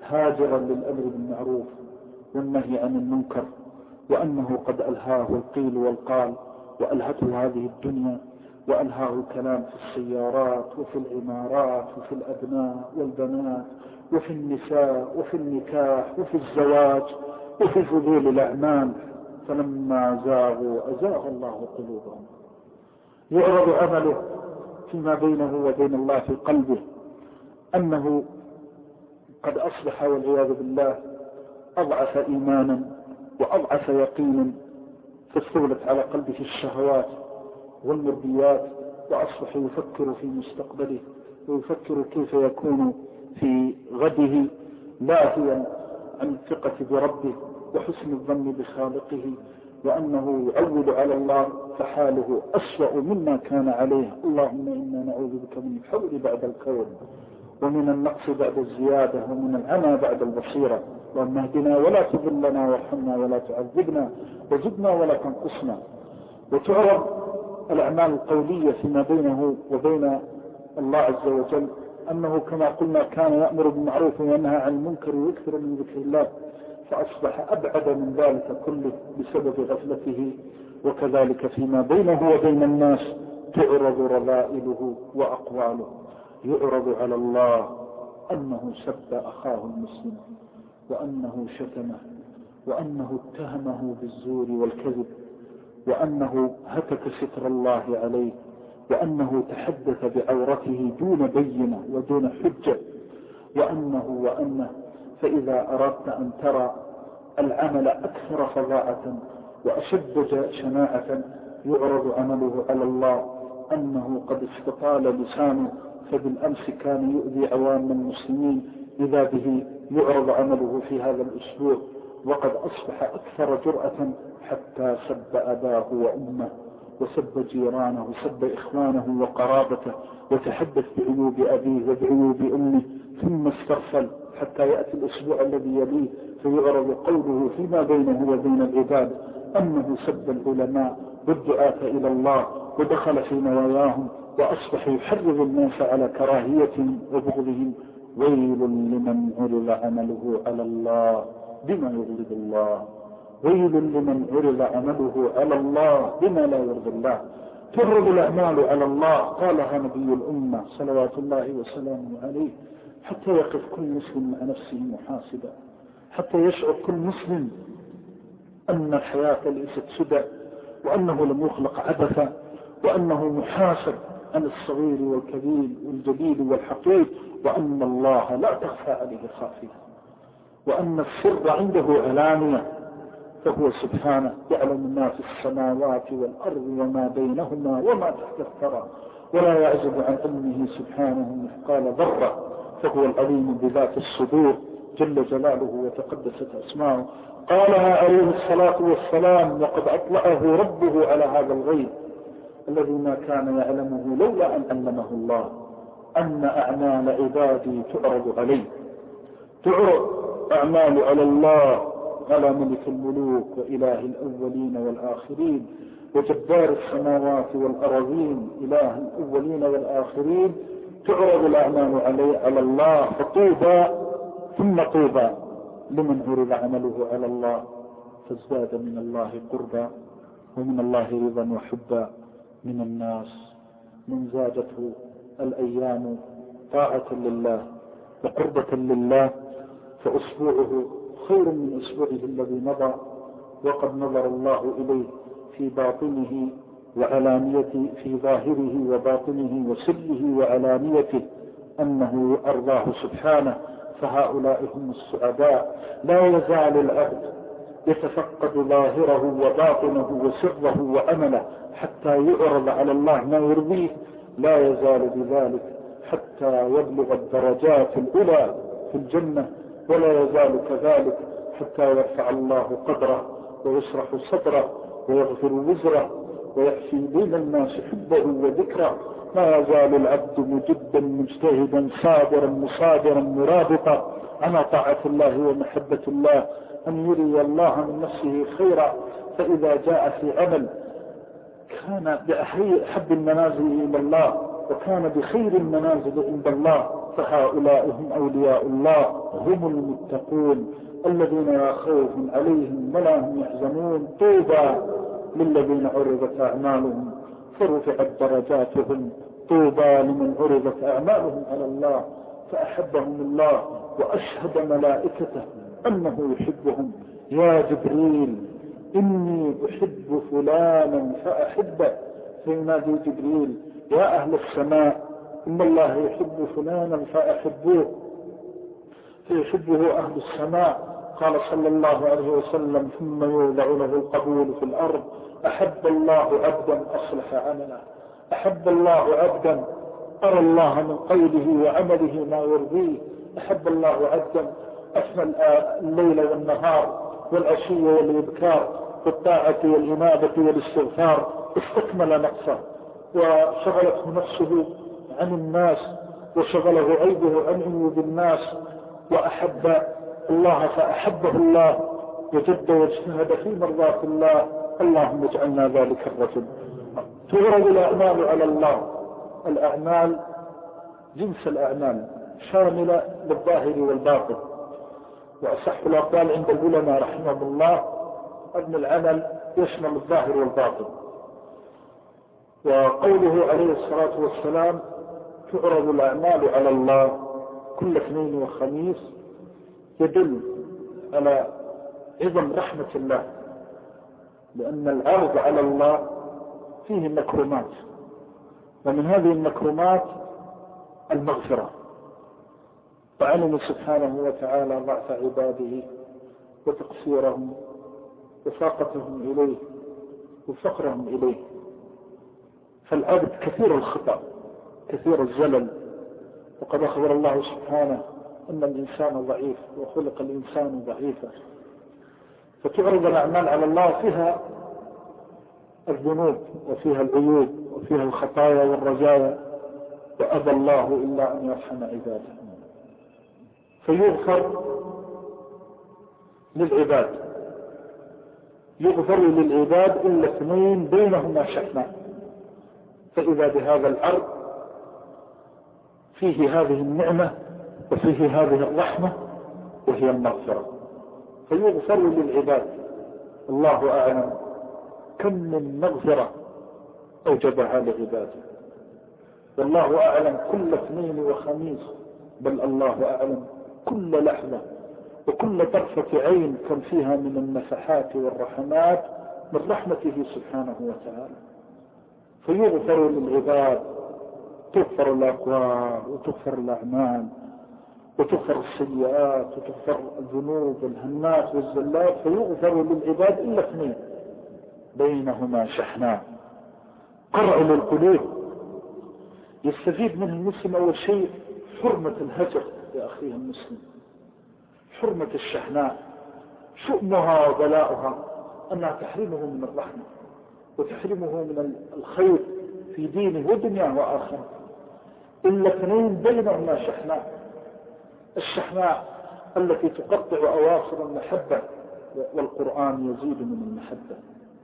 هاجرا للأمر بالمعروف والنهي عن المنكر، وأنه قد ألهاه القيل والقال، وألهته هذه الدنيا، وألهاه الكلام في السيارات وفي العمارات وفي الأبناء والبنات وفي النساء وفي النكاح وفي الزواج وفي فضول الأعمال، فلما زاغوا أزاغ الله قلوبهم. يعرض عمله فيما بينه وبين الله في قلبه أنه قد أصبح والعياذ بالله أضعف إيمانا وأضعف يقينا، فاستولت على قلبه الشهوات والمرضيات، وأصبح يفكر في مستقبله ويفكر كيف يكون في غده، لاهيا عن الثقة بربه وحسن الظن بخالقه، وأنه يعول على الله فحاله أسوأ مما كان عليه. اللهم إنا نعوذ بك من الحول بعد الكون، ومن النقص بعد الزيادة، ومن العمى بعد البصيرة. اللهم اهدنا ولا تضلنا، وارحمنا ولا تعذبنا، وزدنا ولا تنقصنا. وتعرض الأعمال القولية فيما بينه وبين الله عز وجل، أنه كما قلنا كان يأمر بالمعروف وينهى عن المنكر ويكثر من ذكر الله، فأصبح أبعد من ذلك كله بسبب غفلته. وكذلك فيما بينه وبين الناس تعرض رذائله وأقواله. يعرض على الله أنه سب أخاه المسلم، وأنه شتمه، وأنه اتهمه بالزور والكذب، وأنه هتك ستر الله عليه، وأنه تحدث بعورته دون بينة ودون حجة، وأنه فإذا أردت أن ترى العمل أكثر فظاعة وأشد شناعة يعرض عمله على الله أنه قد استطال لسانه، فبالأمس كان يؤذي عوام المسلمين، إذا به يعرض عمله في هذا الأسبوع وقد أصبح أكثر جرأة، حتى سب أباه وأمه، وسب جيرانه، وسب إخوانه وقرابته، وتحدث بعيوب أبيه وبعيوب أمه، ثم استرسل حتى يأتي الأسبوع الذي يليه فيعرض قوله فيما بينه وبين العباد أنه سب العلماء والدعاة إلى الله ودخل في نواياهم، وأصبح يحرض الناس على كراهيتهم وبغضهم. ويل لمن عرض عمله على الله بما يغضب الله، ويل لمن عرض عمله على الله بما لا يرضي الله. تعرض الأعمال على الله، قالها نبي الأمة صلوات الله وسلامه عليه، حتى يقف كل مسلم مع نفسه محاسبا، حتى يشعر كل مسلم أن الحياة ليست سدى، وأنه لم يخلق عبثا، وأنه محاسب عن الصغير والكبير والجليل والحقير، وأن الله لا تخفى عليه خافية، وأن السر عنده علانية، فهو سبحانه يعلم ما في السماوات والأرض وما بينهما وما تحت الثرى، ولا يعزب عن علمه سبحانه مثقال ذرة، فهو العليم بذات الصدور جل جلاله وتقدست أسماؤه. قالها عليه الصلاة والسلام وقد أطلعه ربه على هذا الغيب الذي ما كان يعلمه لولا أن علمه الله، أن أعمال عبادي تعرض عليه. تعرض أعمال على الله، على ملك الملوك وإله الأولين والآخرين وجبار السماوات والأرضين إله الأولين والآخرين. تعرض الأعمال على الله، فطوبى ثم طوبى لمن عرض عمله على الله فازداد من الله قربا ومن الله رضا وحبا من الناس من زادته الأيام طاعة لله وقربة لله، فأسبوعه خير من أسبوعه الذي مضى، وقد نظر الله إليه في باطنه وعلانيته، في ظاهره وباطنه وسره وعلانيته، أنه أرضاه سبحانه، فهؤلاء هم السعداء. لا يزال العبد يتفقد ظاهره وباطنه وسره وأمله حتى يعرض على الله ما يرضيه، لا يزال بذلك حتى يبلغ الدرجات الأولى في الجنة، ولا يزال كذلك حتى يرفع الله قدره ويشرح صدره ويغفر وزره ويحفي بين الناس حبه وذكره. ما يزال العبد مجدا مجتهدا صابرا مصابرا مرابطا على طاعة الله ومحبة الله، أن يري الله من نفسه خيرا، فإذا جاء في عمل كان بأحب المنازل إلى الله وكان بخير المنازل عند الله، فهؤلاء هم أولياء الله، هم المتقون الذين لا خوف عليهم ولا هم يحزنون. طوبى للذين عرضت أعمالهم فرفعت درجاتهم، طوبى لمن عرضت أعمالهم على الله فأحبهم الله وأشهد ملائكته أنه يحبهم. يا جبريل إني أحب فلانا فأحبه، فينادي جبريل يا أهل السماء إن الله يحب فلانا فأحبوه، فيحبه أهل السماء. قال صلى الله عليه وسلم ثم يوضع له القبول في الأرض. أحب الله عبدا أصلح عمله، أحب الله عبدا أرى الله من قوله وعمله ما يرضيه، أحب الله عبدا أثنى الليل والنهار والعشي والإبكار بالطاعة والإنابة والاستغفار، استكمل نقصه وشغلته نفسه عن الناس وشغله عيبه عن عيوب الناس، وأحب الله فأحبه الله وجد واجتهد في مرضاة الله. اللهم اجعلنا ذلك الرجل. تعرض الأعمال على الله. الأعمال جنس الأعمال شاملة للظاهر والباطن، وأصح الأقوال عند العلماء رحمهم الله أن العمل يشمل الظاهر والباطن. وقوله عليه الصلاة والسلام تعرض الأعمال على الله كل اثنين وخميس يدل على عظم رحمة الله، لأن العرض على الله فيه مكرمات، ومن هذه المكرمات المغفرة. فعلم سبحانه وتعالى ضعف عباده وتقصيرهم وفاقتهم إليه وفقرهم إليه، فالعبد كثير الخطأ كثير الزلل، وقد أخبر الله سبحانه أن الإنسان ضعيف وخلق الإنسان ضعيفا. فتعرض الأعمال على الله فيها الذنوب وفيها العيوب وفيها الخطايا والرجايا، وأبى الله إلا أن يرحم عباده. فيغفر للعباد، يغفر للعباد إلا اثنين بينهما شحناء، فإذا بهذا العرض فيه هذه النعمة وفيه هذه الرحمة وهي المغفرة، فيغفر للعباد. الله أعلم كم من مغفرة أوجبها لعباده، والله أعلم كل اثنين وخميس، بل الله أعلم كل لحظة وكل طرفة عين كم فيها من النفحات والرحمات من رحمته سبحانه وتعالى. فيغفر للعباد، تغفر الأقوال وتغفر الأعمال وتغفر السيئات وتغفر الذنوب والهنات والزلات، فيغفر للعباد إلا اثنين بينهما شحناء. قرع للقلوب، يستفيد منه المسلم أول شيء حرمة الهجر يا أخيه المسلم، حرمة الشحناء، شؤمها وبلاؤها أنها تحرمه من الرحمة وتحرمه من الخير في دينه ودنياه وآخره. إلا اثنين بينهما شحناء، الشحناء التي تقطع أواصر المحبة والقرآن يزيد من المحبة،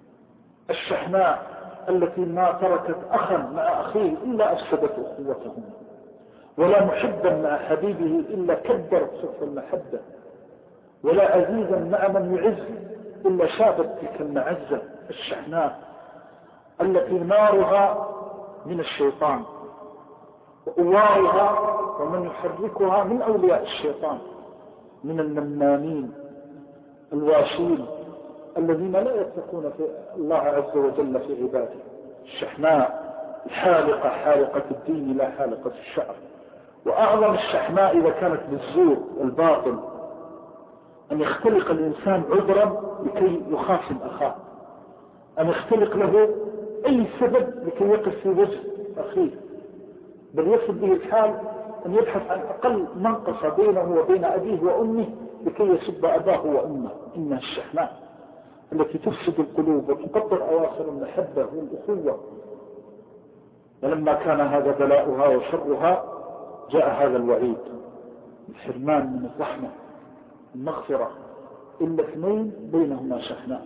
الشحناء التي ما تركت أخا مع أخيه إلا أفسدت أخوتهم، ولا محبا مع حبيبه إلا كبر صف المحبة، ولا عزيزا مع من يعز إلا شابت تلك المعزة. الشحناء التي نارها من الشيطان وأوارها ومن يحركها من أولياء الشيطان، من النمامين الواشين الذين لا يتقون في الله عز وجل في عباده. الشحناء الحالقة، حالقة الدين لا حالقة الشعر. وأعظم الشحناء إذا كانت بالزور والباطل أن يختلق الإنسان عذرا لكي يخاصم أخاه، أن يختلق له أي سبب لكي يقف في وجه أخيه، بل يصل به الحال أن يبحث عن أقل منقصة بينه وبين أبيه وأمه لكي يسب أباه وأمه. إنها الشحناء التي تفسد القلوب وتقطع أواصر المحبة والأخوة. ولما كان هذا بلاؤها وشرها جاء هذا الوعيد، الحرمان من الرحمة المغفرة، إلا اثنين بينهما شحناء.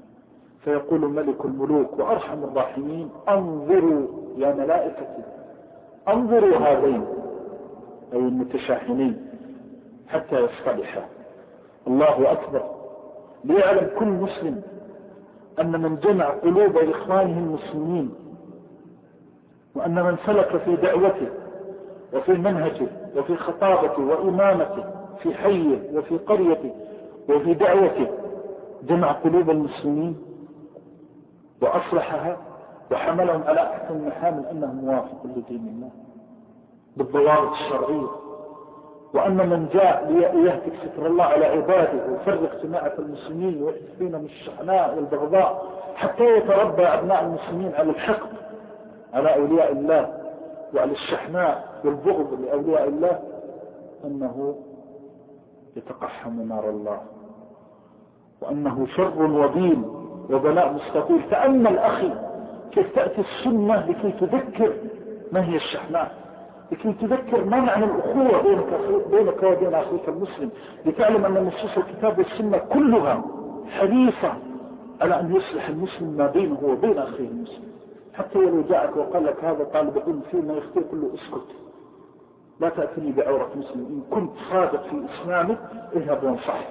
فيقول ملك الملوك وأرحم الراحمين انظروا يا ملائكتي انظروا هذين أي المتشاحنين حتى يصطلحا. الله أكبر. ليعلم كل مسلم أن من جمع قلوب إخوانه المسلمين، وأن من سلك في دعوته وفي منهجه وفي خطابته وإمامته في حيه وفي قريته وفي دعوته، جمع قلوب المسلمين وأصلحها وحملهم على أحسن المحامل أنه موافق لدين الله بالضوابط الشرعية، وأن من جاء ليهتك ستر الله على عباده ويفرق جماعة المسلمين ويحدث بينهم الشحناء والبغضاء حتى يتربى أبناء المسلمين على الحقد على أولياء الله وعلى الشحناء والبغض لأولياء الله، أنه يتقحم نار الله، وأنه شر وبيل وبلاء مستطيل. تأمل أخي كيف تأتي السنة لكي تذكر ما هي الشحناء، لكي تذكر ما معنى الأخوة بينك وبين أخيك المسلم، لتعلم أن نصوص الكتاب والسنة كلها حريصة على أن يصلح المسلم ما بينه وبين أخيه المسلم. حتى ولو جاءك وقال لك هذا طالب علم فيما يخطئ كله اسكت، لا تأتني بعورة مسلم، إن كنت صادق في إسلامك اذهب وانصح.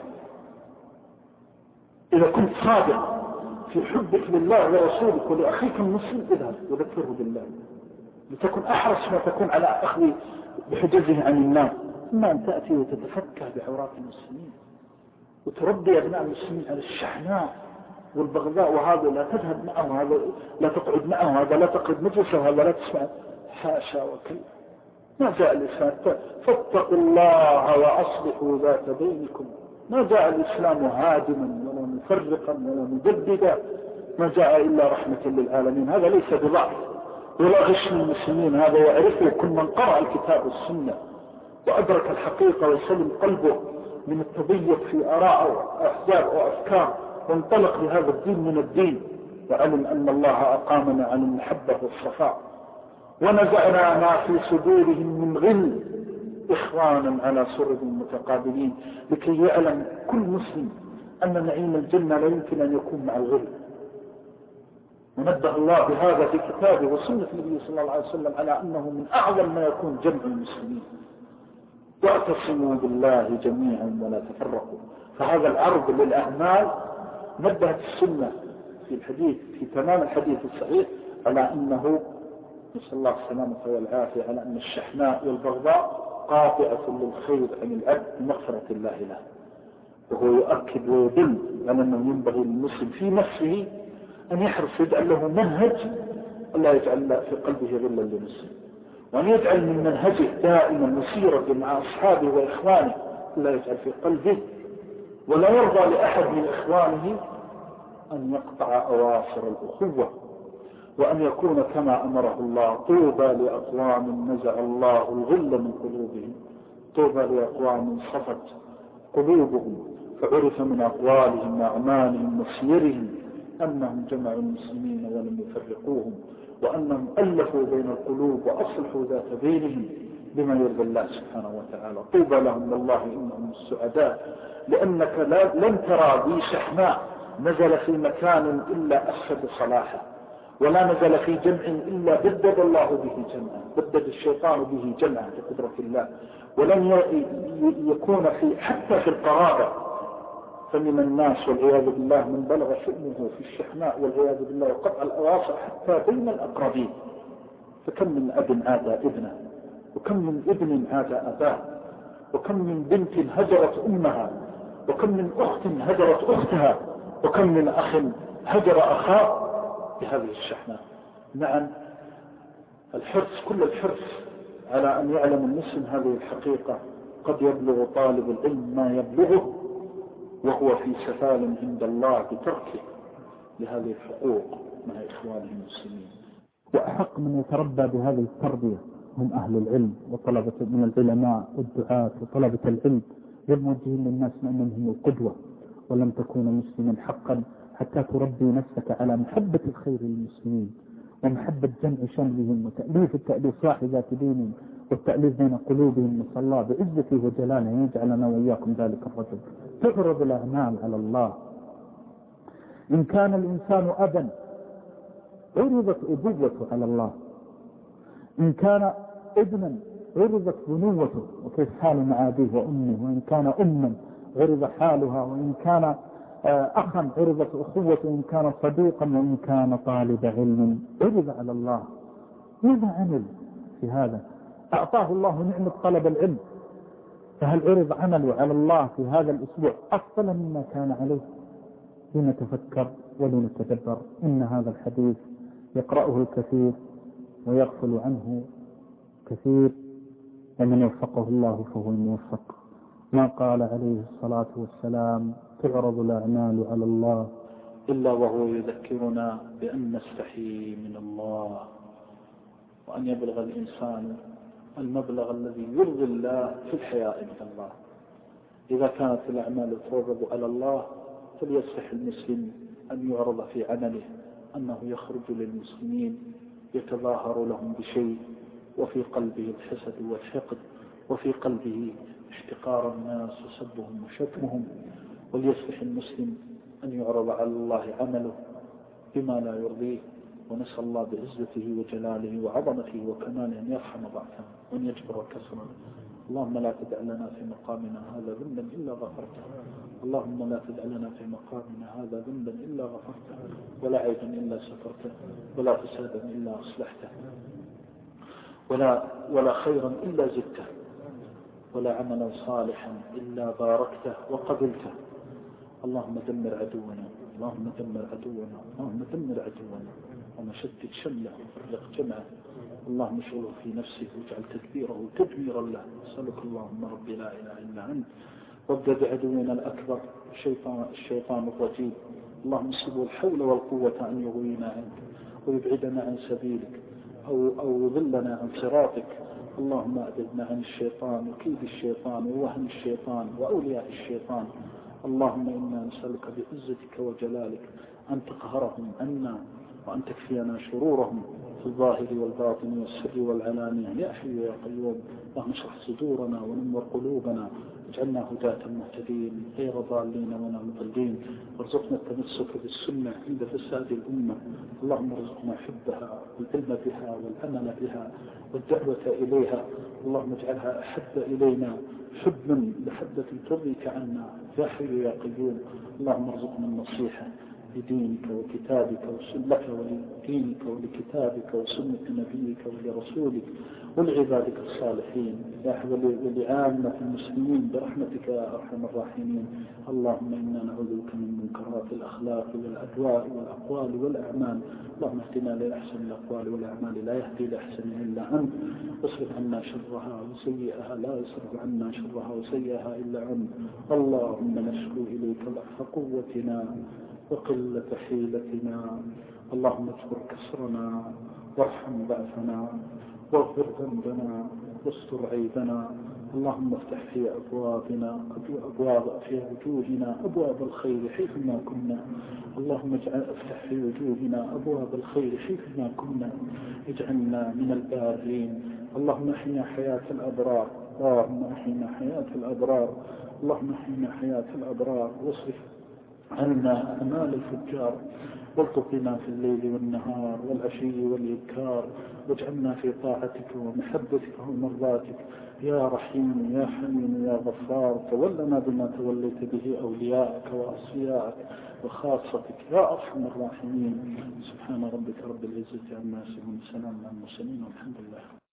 إذا كنت صادق في حبك لله ورسولك ولأخيك المسلم اذهب وذكره بالله، لتكن أحرص ما تكون على أخذ بحجزه عن النار. إما أن تأتي وتتفكه بعورات المسلمين وتربي أبناء المسلمين على الشحناء والبغضاء، وهذا لا تذهب معه، هذا لا تقعد معه، هذا لا تقعد مجلسه، هذا لا تسمع. حاشا وكلا، ما جاء الإسلام فاتقوا الله وأصلحوا ذات بينكم. ما جاء الإسلام هادما ولا مفرقا ولا مجددا، ما جاء إلا رحمة للعالمين. هذا ليس بضعف ولا غش من المسلمين، هذا يعرفه كل من قرأ الكتاب والسنة وأدرك الحقيقة وسلم قلبه من التضيق في آراء أو أحزاب أو أفكار، وانطلق لهذا الدين من الدين، وعلم أن الله أقامنا عن المحبة والصفاء، ونزعنا ما في صدورهم من غل إخوانا على سرر متقابلين، لكي يعلم كل مسلم أن نعيم الجنة لا يمكن أن يكون مع الغل. ونبه الله بهذا في كتابه وسنة النبي صلى الله عليه وسلم على أنه من أعظم ما يكون جمع المسلمين. واعتصموا بالله جميعا ولا تفرقوا. فهذا العرض للأعمال نبهت السنة في الحديث في تمام الحديث الصحيح على أنه نسأل الله السلامة والعافية، على أن الشحناء والبغضاء قاطعة للخير عن العبد بمغفرة الله له. وهو يؤكد ويدل على أنه ينبغي للمسلم في نفسه أن يحرص يجعل له منهج الله يجعل في قلبه غلا للمسلم، وأن يجعل من منهجه دائما مسيرة مع أصحابه وإخوانه الله يجعل في قلبه، ولا يرضى لأحد من إخوانه أن يقطع أواصر الأخوة، وأن يكون كما أمره الله: طوبى لأقوام نزع الله الغل من قلوبهم، طوبى لأقوام صفت قلوبهم فعرف من أقوالهم وأعمالهم وسيرهم أنهم جمعوا المسلمين ولم يفرقوهم، وأنهم ألفوا بين القلوب وأصلحوا ذات بينهم بما يرضي الله سبحانه وتعالى. طوبى لهم والله إنهم السعداء، لأنك لن ترى ذي شحناء نزل في مكان إلا أفسد صلاحه، ولا نزل في جمع إلا بدد الله به جمعا، بدد الشيطان به جمعا بقدرة الله. ولن يكون حتى في القرابة، فمن الناس والعياذ بالله من بلغ شؤمه في الشحناء والعياذ بالله وقطع الأواصر حتى بين الأقربين. فكم من أب عاد ابنه، وكم من ابن عاد أباه، وكم من بنت هجرت أمها، وكم من أخت هجرت أختها، وكم من أخ هجر أخاه بهذه الشحناء. نعم، الحرص كل الحرص على أن يعلم المسلم هذه الحقيقة. قد يبلغ طالب العلم ما يبلغه وهو في سفال عند الله بتركه لهذه الحقوق مع إخوانه المسلمين. وأحق من يتربى بهذه التربية هم أهل العلم وطلبة من العلماء والدعاة وطلبة العلم، والموجهين للناس أنهم هم القدوة. ولم تكون مسلما حقا حتى تربي نفسك على محبة الخير للمسلمين، ومحبة جمع شملهم، وتأليف الإصلاح ذات دينهم، والتأليف بين قلوبهم. نسأل الله بعزته وجلاله أن يجعلنا وإياكم ذلك الرجل. تعرض الأعمال على الله. إن كان الإنسان أبا عرضت أبوته على الله، إن كان ابنا عرضت بنوته وكيف حاله مع أبيه وأمه، وإن كان أما عرض حالها، وإن كان أخا عرضت أخوته، وإن كان صديقا، وإن كان طالب علم عرض على الله. ماذا عمل في هذا؟ أعطاه الله نعمة طلب العلم، فهل عرض عمله على الله في هذا الأسبوع أفضل مما كان عليه؟ لنتفكر ولنتدبر. إن هذا الحديث يقرأه الكثير ويغفل عنه كثير، ومن وفقه الله فهو الموفق. ما قال عليه الصلاة والسلام: تعرض الأعمال على الله إلا وهو يذكرنا بأن نستحي من الله، وأن يبلغ الإنسان المبلغ الذي يرضي الله في الحياء من الله. إذا كانت الأعمال تعرض على الله فليستحي المسلم أن يعرض في عمله أنه يخرج للمسلمين يتظاهر لهم بشيء، وفي قلبه الحسد والحقد، وفي قلبه احتقار الناس وسبهم وشتمهم. وليستحي المسلم أن يعرض على الله عمله بما لا يرضيه، ونسأل الله بعزته وجلاله وعظمته وكماله أن يرحم ضعفنا وأن يجبر كسرنا. اللهم لا تدع لنا في مقامنا هذا ذنبا إلا غفرته، اللهم لا تدع لنا في مقامنا هذا ذنبا إلا غفرته، ولا عيبا إلا سترته، ولا فسادا إلا أصلحته، ولا خيرا إلا زدته، ولا عملا صالحا إلا باركته وقبلته. اللهم دمر عدونا، اللهم دمر عدونا، اللهم دمر عدونا، ومشتت شمله وفرق جمعه. اللهم اشغله في نفسه واجعل تدبيره تدميرا له. أسألك اللهم ربي لا إله إلا أنت وابدأ بعدونا الأكبر الشيطان الرجيم. اللهم سبوا الحول والقوة أن يغوينا عنك ويبعدنا عن سبيلك أو يضلنا عن صراطك. اللهم أبعدنا عن الشيطان وكيد الشيطان ووهم الشيطان وأولياء الشيطان. اللهم إنا نسألك بعزتك وجلالك أن تقهرهم عنا وأن تكفينا شرورهم في الظاهر والباطن والسر والعلانية يا حي يا قيوم. اللهم اشرح صدورنا ونور قلوبنا واجعلنا هداة مهتدين غير ضالين ولا مضلين، وارزقنا التمسك بالسنة عند فساد الأمة. اللهم ارزقنا حبها والعلم بها والعمل بها والدعوة إليها. اللهم اجعلها أحب إلينا حبا لحبة ترضيك عنا يا حي يا قيوم. اللهم ارزقنا النصيحة لدينك وكتابك وسنك ولدينك ولكتابك وسنة نبيك ولرسولك ولعبادك الصالحين ولعامة المسلمين برحمتك يا أرحم الراحمين. اللهم إنا نعوذ بك من منكرات الأخلاق والأدواء والأقوال والأعمال. اللهم اهدنا لأحسن الأقوال والأعمال لا يهدي لأحسن إلا أنت، واصرف عنا شرها وسيئها لا يصرف عنا شرها وسيئها إلا أنت. اللهم نشكو إليك ضعف قوتنا وقلة حيلتنا. اللهم اجبر كسرنا وارحم ضعفنا واغفر ذنبنا واستر عيبنا. اللهم افتح في أبوابنا في وجوهنا أبواب الخير حيثما كنا. اللهم افتح في وجوهنا أبواب الخير حيثما كنا. اجعلنا من البارين. اللهم احينا حياة الأبرار، اللهم احينا حياة الأبرار، اللهم احينا حياة الأبرار، واصرف عنا أعمال الفجار، والتقنا في الليل والنهار والعشي والإبكار، واجعلنا في طاعتك ومحبتك ومرضاتك يا رحيم يا حليم يا غفار. تولنا بما توليت به أولياءك وأصفياءك وخاصتك يا أرحم الراحمين. سبحان ربك رب العزة عما يصفون، سلام على المرسلين والحمد لله.